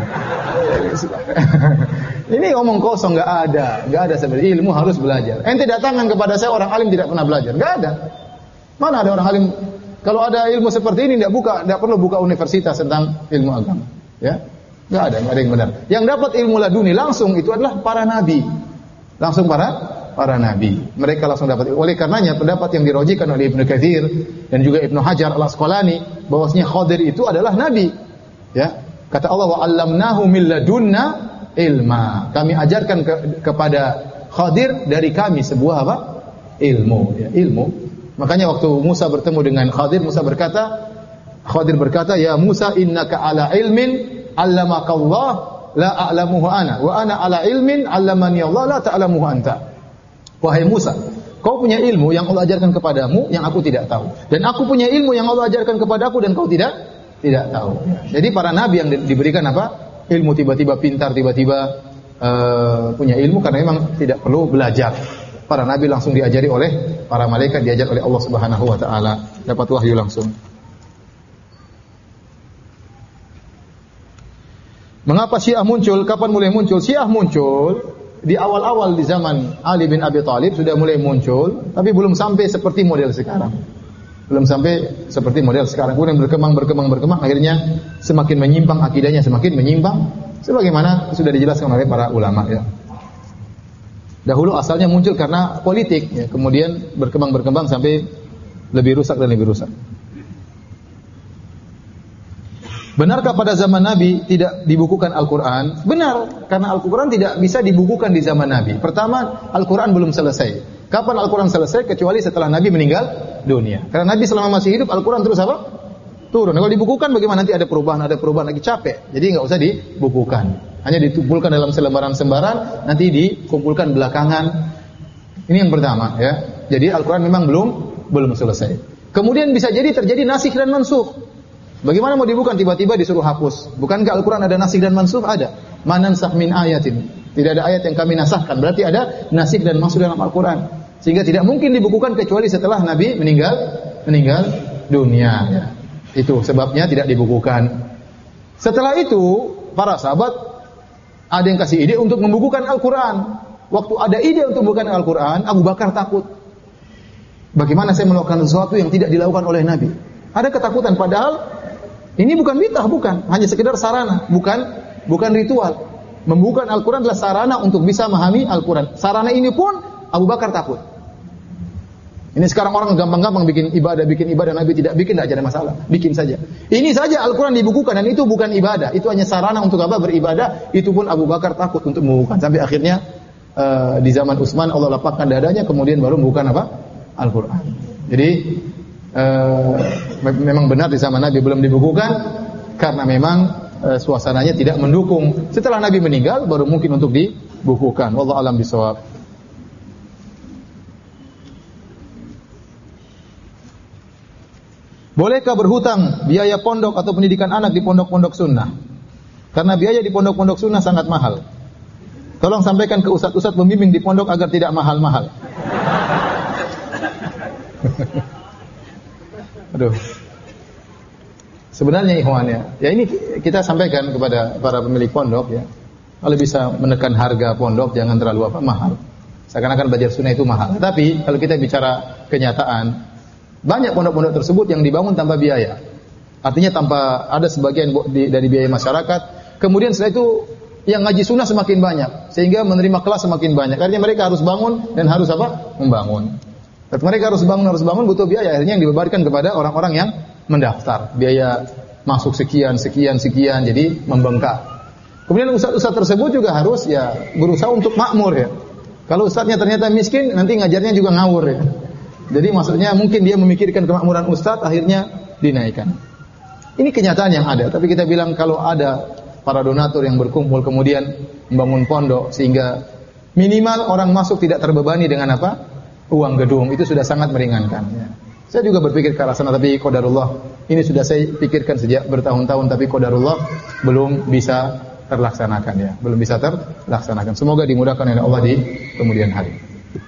Ini omong kosong, nggak ada, nggak ada seperti ilmu harus belajar. Ente datangkan kepada saya orang alim tidak pernah belajar, nggak ada. Mana ada orang alim? Kalau ada ilmu seperti ini, tidak buka, tidak perlu buka universitas tentang ilmu agama, ya, nggak ada, nggak ada yang benar. Yang dapat ilmu laduni langsung itu adalah para nabi, langsung para para nabi. Mereka langsung dapat. Oleh karenanya pendapat yang dirojikan oleh Ibnu Katsir dan juga Ibnu Hajar Al-Asqalani bahwasanya Khadir itu adalah nabi, ya. Kata Allah wa 'allamnahu min ladunna ilma. Kami ajarkan ke, kepada Khadir dari kami sebuah apa? Ilmu, ya, ilmu. Makanya waktu Musa bertemu dengan Khadir, Musa berkata, Khadir berkata, "Ya Musa, innaka ala ilmin 'allamaka Allah la a'lamuhu ana, wa ana ala ilmin 'allamani Allah la ta'lamuhu anta." Wahai Musa, kau punya ilmu yang Allah ajarkan kepadamu yang aku tidak tahu, dan aku punya ilmu yang Allah ajarkan kepadaku dan kau tidak tidak tahu. Jadi para nabi yang diberikan apa? Ilmu, tiba-tiba pintar, tiba-tiba uh, punya ilmu karena memang tidak perlu belajar. Para nabi langsung diajari oleh para malaikat, diajar oleh Allah Subhanahu wa taala, dapat wahyu langsung. Mengapa Syiah muncul? Kapan mulai muncul? Syiah muncul di awal-awal di zaman Ali bin Abi Thalib sudah mulai muncul, tapi belum sampai seperti model sekarang. Belum sampai seperti model sekarang. Kemudian berkembang, berkembang, berkembang. Akhirnya semakin menyimpang akidahnya, semakin menyimpang. Sebagaimana sudah dijelaskan oleh para ulama. Ya. Dahulu asalnya muncul karena politik. Ya. Kemudian berkembang, berkembang sampai lebih rusak dan lebih rusak. Benarkah pada zaman Nabi tidak dibukukan Al-Quran? Benar, karena Al-Quran tidak bisa dibukukan di zaman Nabi. Pertama, Al-Quran belum selesai. Kapan Al-Quran selesai? Kecuali setelah Nabi meninggal dunia. Karena Nabi selama masih hidup, Al-Quran terus apa? Turun. Kalau dibukukan bagaimana? Nanti ada perubahan, ada perubahan lagi, capek. Jadi nggak usah dibukukan. Hanya ditumpulkan dalam selembaran-sembaran, nanti dikumpulkan belakangan. Ini yang pertama, ya. Jadi Al-Quran memang belum belum selesai. Kemudian bisa jadi terjadi nasikh dan mansukh. Bagaimana mau dibubuhkan tiba-tiba disuruh hapus? Bukankah Al-Quran ada nasikh dan mansukh? Ada. Ma nansakh min ayatin. Tidak ada ayat yang kami nasahkan. Berarti ada nasikh dan mansukh dalam Al-Quran. Sehingga tidak mungkin dibukukan kecuali setelah Nabi meninggal meninggal dunia. Ya. Itu sebabnya tidak dibukukan. Setelah itu, para sahabat ada yang kasih ide untuk membukukan Al-Quran. Waktu ada ide untuk membukukan Al-Quran, Abu Bakar takut. Bagaimana saya melakukan sesuatu yang tidak dilakukan oleh Nabi? Ada ketakutan, padahal ini bukan bid'ah, bukan. Hanya sekedar sarana, bukan bukan ritual. Membukukan Al-Quran adalah sarana untuk bisa memahami Al-Quran. Sarana ini pun Abu Bakar takut. Ini sekarang orang gampang-gampang bikin ibadah, bikin ibadah, Nabi tidak bikin, tidak ada masalah. Bikin saja. Ini saja Al-Quran dibukukan, dan itu bukan ibadah. Itu hanya sarana untuk apa? Beribadah. Itu pun Abu Bakar takut untuk membukukan. Sampai akhirnya uh, di zaman Utsman Allah lapangkan dadanya, kemudian baru membukukan apa? Al-Quran. Jadi uh, memang benar di zaman Nabi belum dibukukan, karena memang uh, suasananya tidak mendukung. Setelah Nabi meninggal, baru mungkin untuk dibukukan. Wallahu a'lam bishawab. Bolehkah berhutang biaya pondok atau pendidikan anak di pondok-pondok sunnah? Karena biaya di pondok-pondok sunnah sangat mahal. Tolong sampaikan ke ustadz-ustadz pembimbing di pondok agar tidak mahal-mahal. Aduh. Sebenarnya ikhwan ya, ya ini kita sampaikan kepada para pemilik pondok ya. Kalau bisa menekan harga pondok jangan terlalu apa mahal. Seakan-akan belajar sunnah itu mahal. Tapi kalau kita bicara kenyataan, banyak pondok-pondok tersebut yang dibangun tanpa biaya. Artinya tanpa ada sebagian dari biaya masyarakat. Kemudian setelah itu yang ngaji sunnah semakin banyak, sehingga menerima kelas semakin banyak. Artinya mereka harus bangun dan harus apa? Membangun. Dan mereka harus bangun, harus bangun butuh biaya. Akhirnya yang dibebankan kepada orang-orang yang mendaftar. Biaya masuk sekian, sekian, sekian. Jadi membengkak. Kemudian ustaz-ustaz tersebut juga harus ya berusaha untuk makmur ya. Kalau ustaznya ternyata miskin, nanti ngajarnya juga ngawur ya. Jadi maksudnya mungkin dia memikirkan kemakmuran ustaz, akhirnya dinaikkan. Ini kenyataan yang ada. Tapi kita bilang kalau ada para donatur yang berkumpul kemudian membangun pondok sehingga minimal orang masuk tidak terbebani dengan apa? Uang gedung, itu sudah sangat meringankan. Ya. Saya juga berpikir ke arah sana, tapi qadarullah. Ini sudah saya pikirkan sejak bertahun-tahun, tapi qadarullah belum bisa terlaksanakan ya, belum bisa terlaksanakan. Semoga dimudahkan oleh Allah di kemudian hari.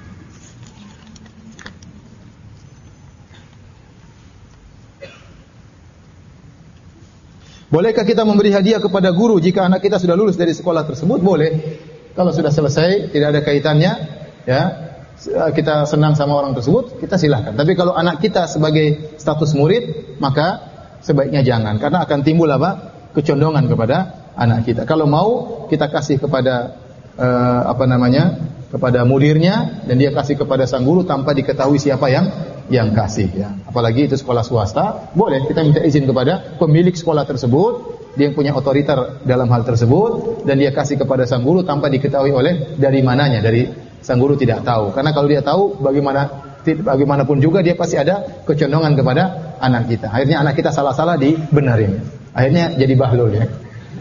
Bolehkah kita memberi hadiah kepada guru jika anak kita sudah lulus dari sekolah tersebut? Boleh. Kalau sudah selesai, tidak ada kaitannya, ya kita senang sama orang tersebut, kita silahkan. Tapi kalau anak kita sebagai status murid, maka sebaiknya jangan, karena akan timbul apa? Kecondongan kepada anak kita. Kalau mau kita kasih kepada uh, apa namanya? kepada mudirnya, dan dia kasih kepada sang guru tanpa diketahui siapa yang yang kasih ya. Apalagi itu sekolah swasta, boleh kita minta izin kepada pemilik sekolah tersebut, dia yang punya otoriter dalam hal tersebut, dan dia kasih kepada sang guru tanpa diketahui oleh dari mananya, dari sang guru tidak tahu. Karena kalau dia tahu, bagaimana bagaimanapun juga dia pasti ada kecondongan kepada anak kita. Akhirnya anak kita salah-salah dibenarin. Akhirnya jadi bahlul ya.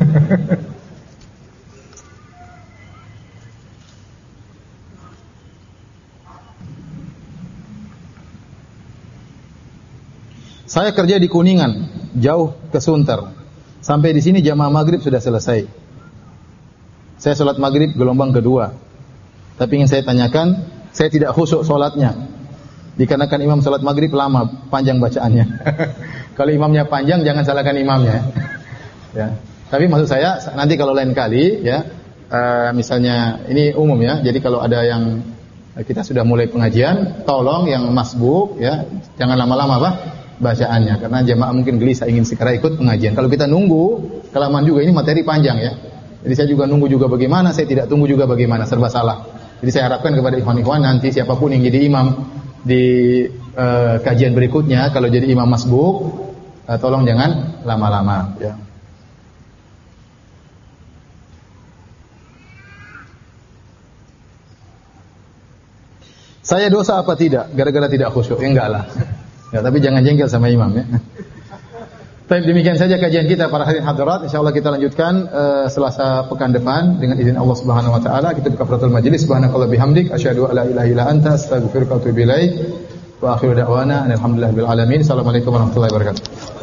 Saya kerja di Kuningan, jauh ke Sunter. Sampai di sini jamaah maghrib sudah selesai. Saya sholat maghrib gelombang kedua. Tapi ingin saya tanyakan, saya tidak khusyuk sholatnya. Dikarenakan imam sholat maghrib lama, panjang bacaannya. Kalau imamnya panjang, jangan salahkan imamnya. Ya. Tapi maksud saya, nanti kalau lain kali, ya, uh, misalnya ini umum ya. Jadi kalau ada yang kita sudah mulai pengajian, tolong yang masbuk, ya, jangan lama-lama apa? Bacaannya, karena jamaah mungkin gelisah ingin segera ikut pengajian. Kalau kita nunggu kelamaan juga, ini materi panjang ya. Jadi saya juga nunggu juga bagaimana, saya tidak tunggu juga bagaimana, serba salah. Jadi saya harapkan kepada ikhwan-ikhwan nanti siapapun yang jadi imam di uh, kajian berikutnya, kalau jadi imam masbuk, uh, tolong jangan lama-lama ya. Saya dosa apa tidak gara-gara tidak khusyuk? Ya, enggak lah. Ya, tapi jangan jengkel sama imam ya. Baik, demikian saja kajian kita para hadirin hadirat. Insyaallah kita lanjutkan uh, Selasa pekan depan dengan izin Allah Subhanahu wa taala. Kita buka kafaratul majelis. Subhanakallah bihamdik asyhadu an la ilaha illa anta astaghfiruka wa atubu ilaik. Wa akhiru da'wana alhamdulillahi rabbil alamin. Assalamualaikum warahmatullahi wabarakatuh.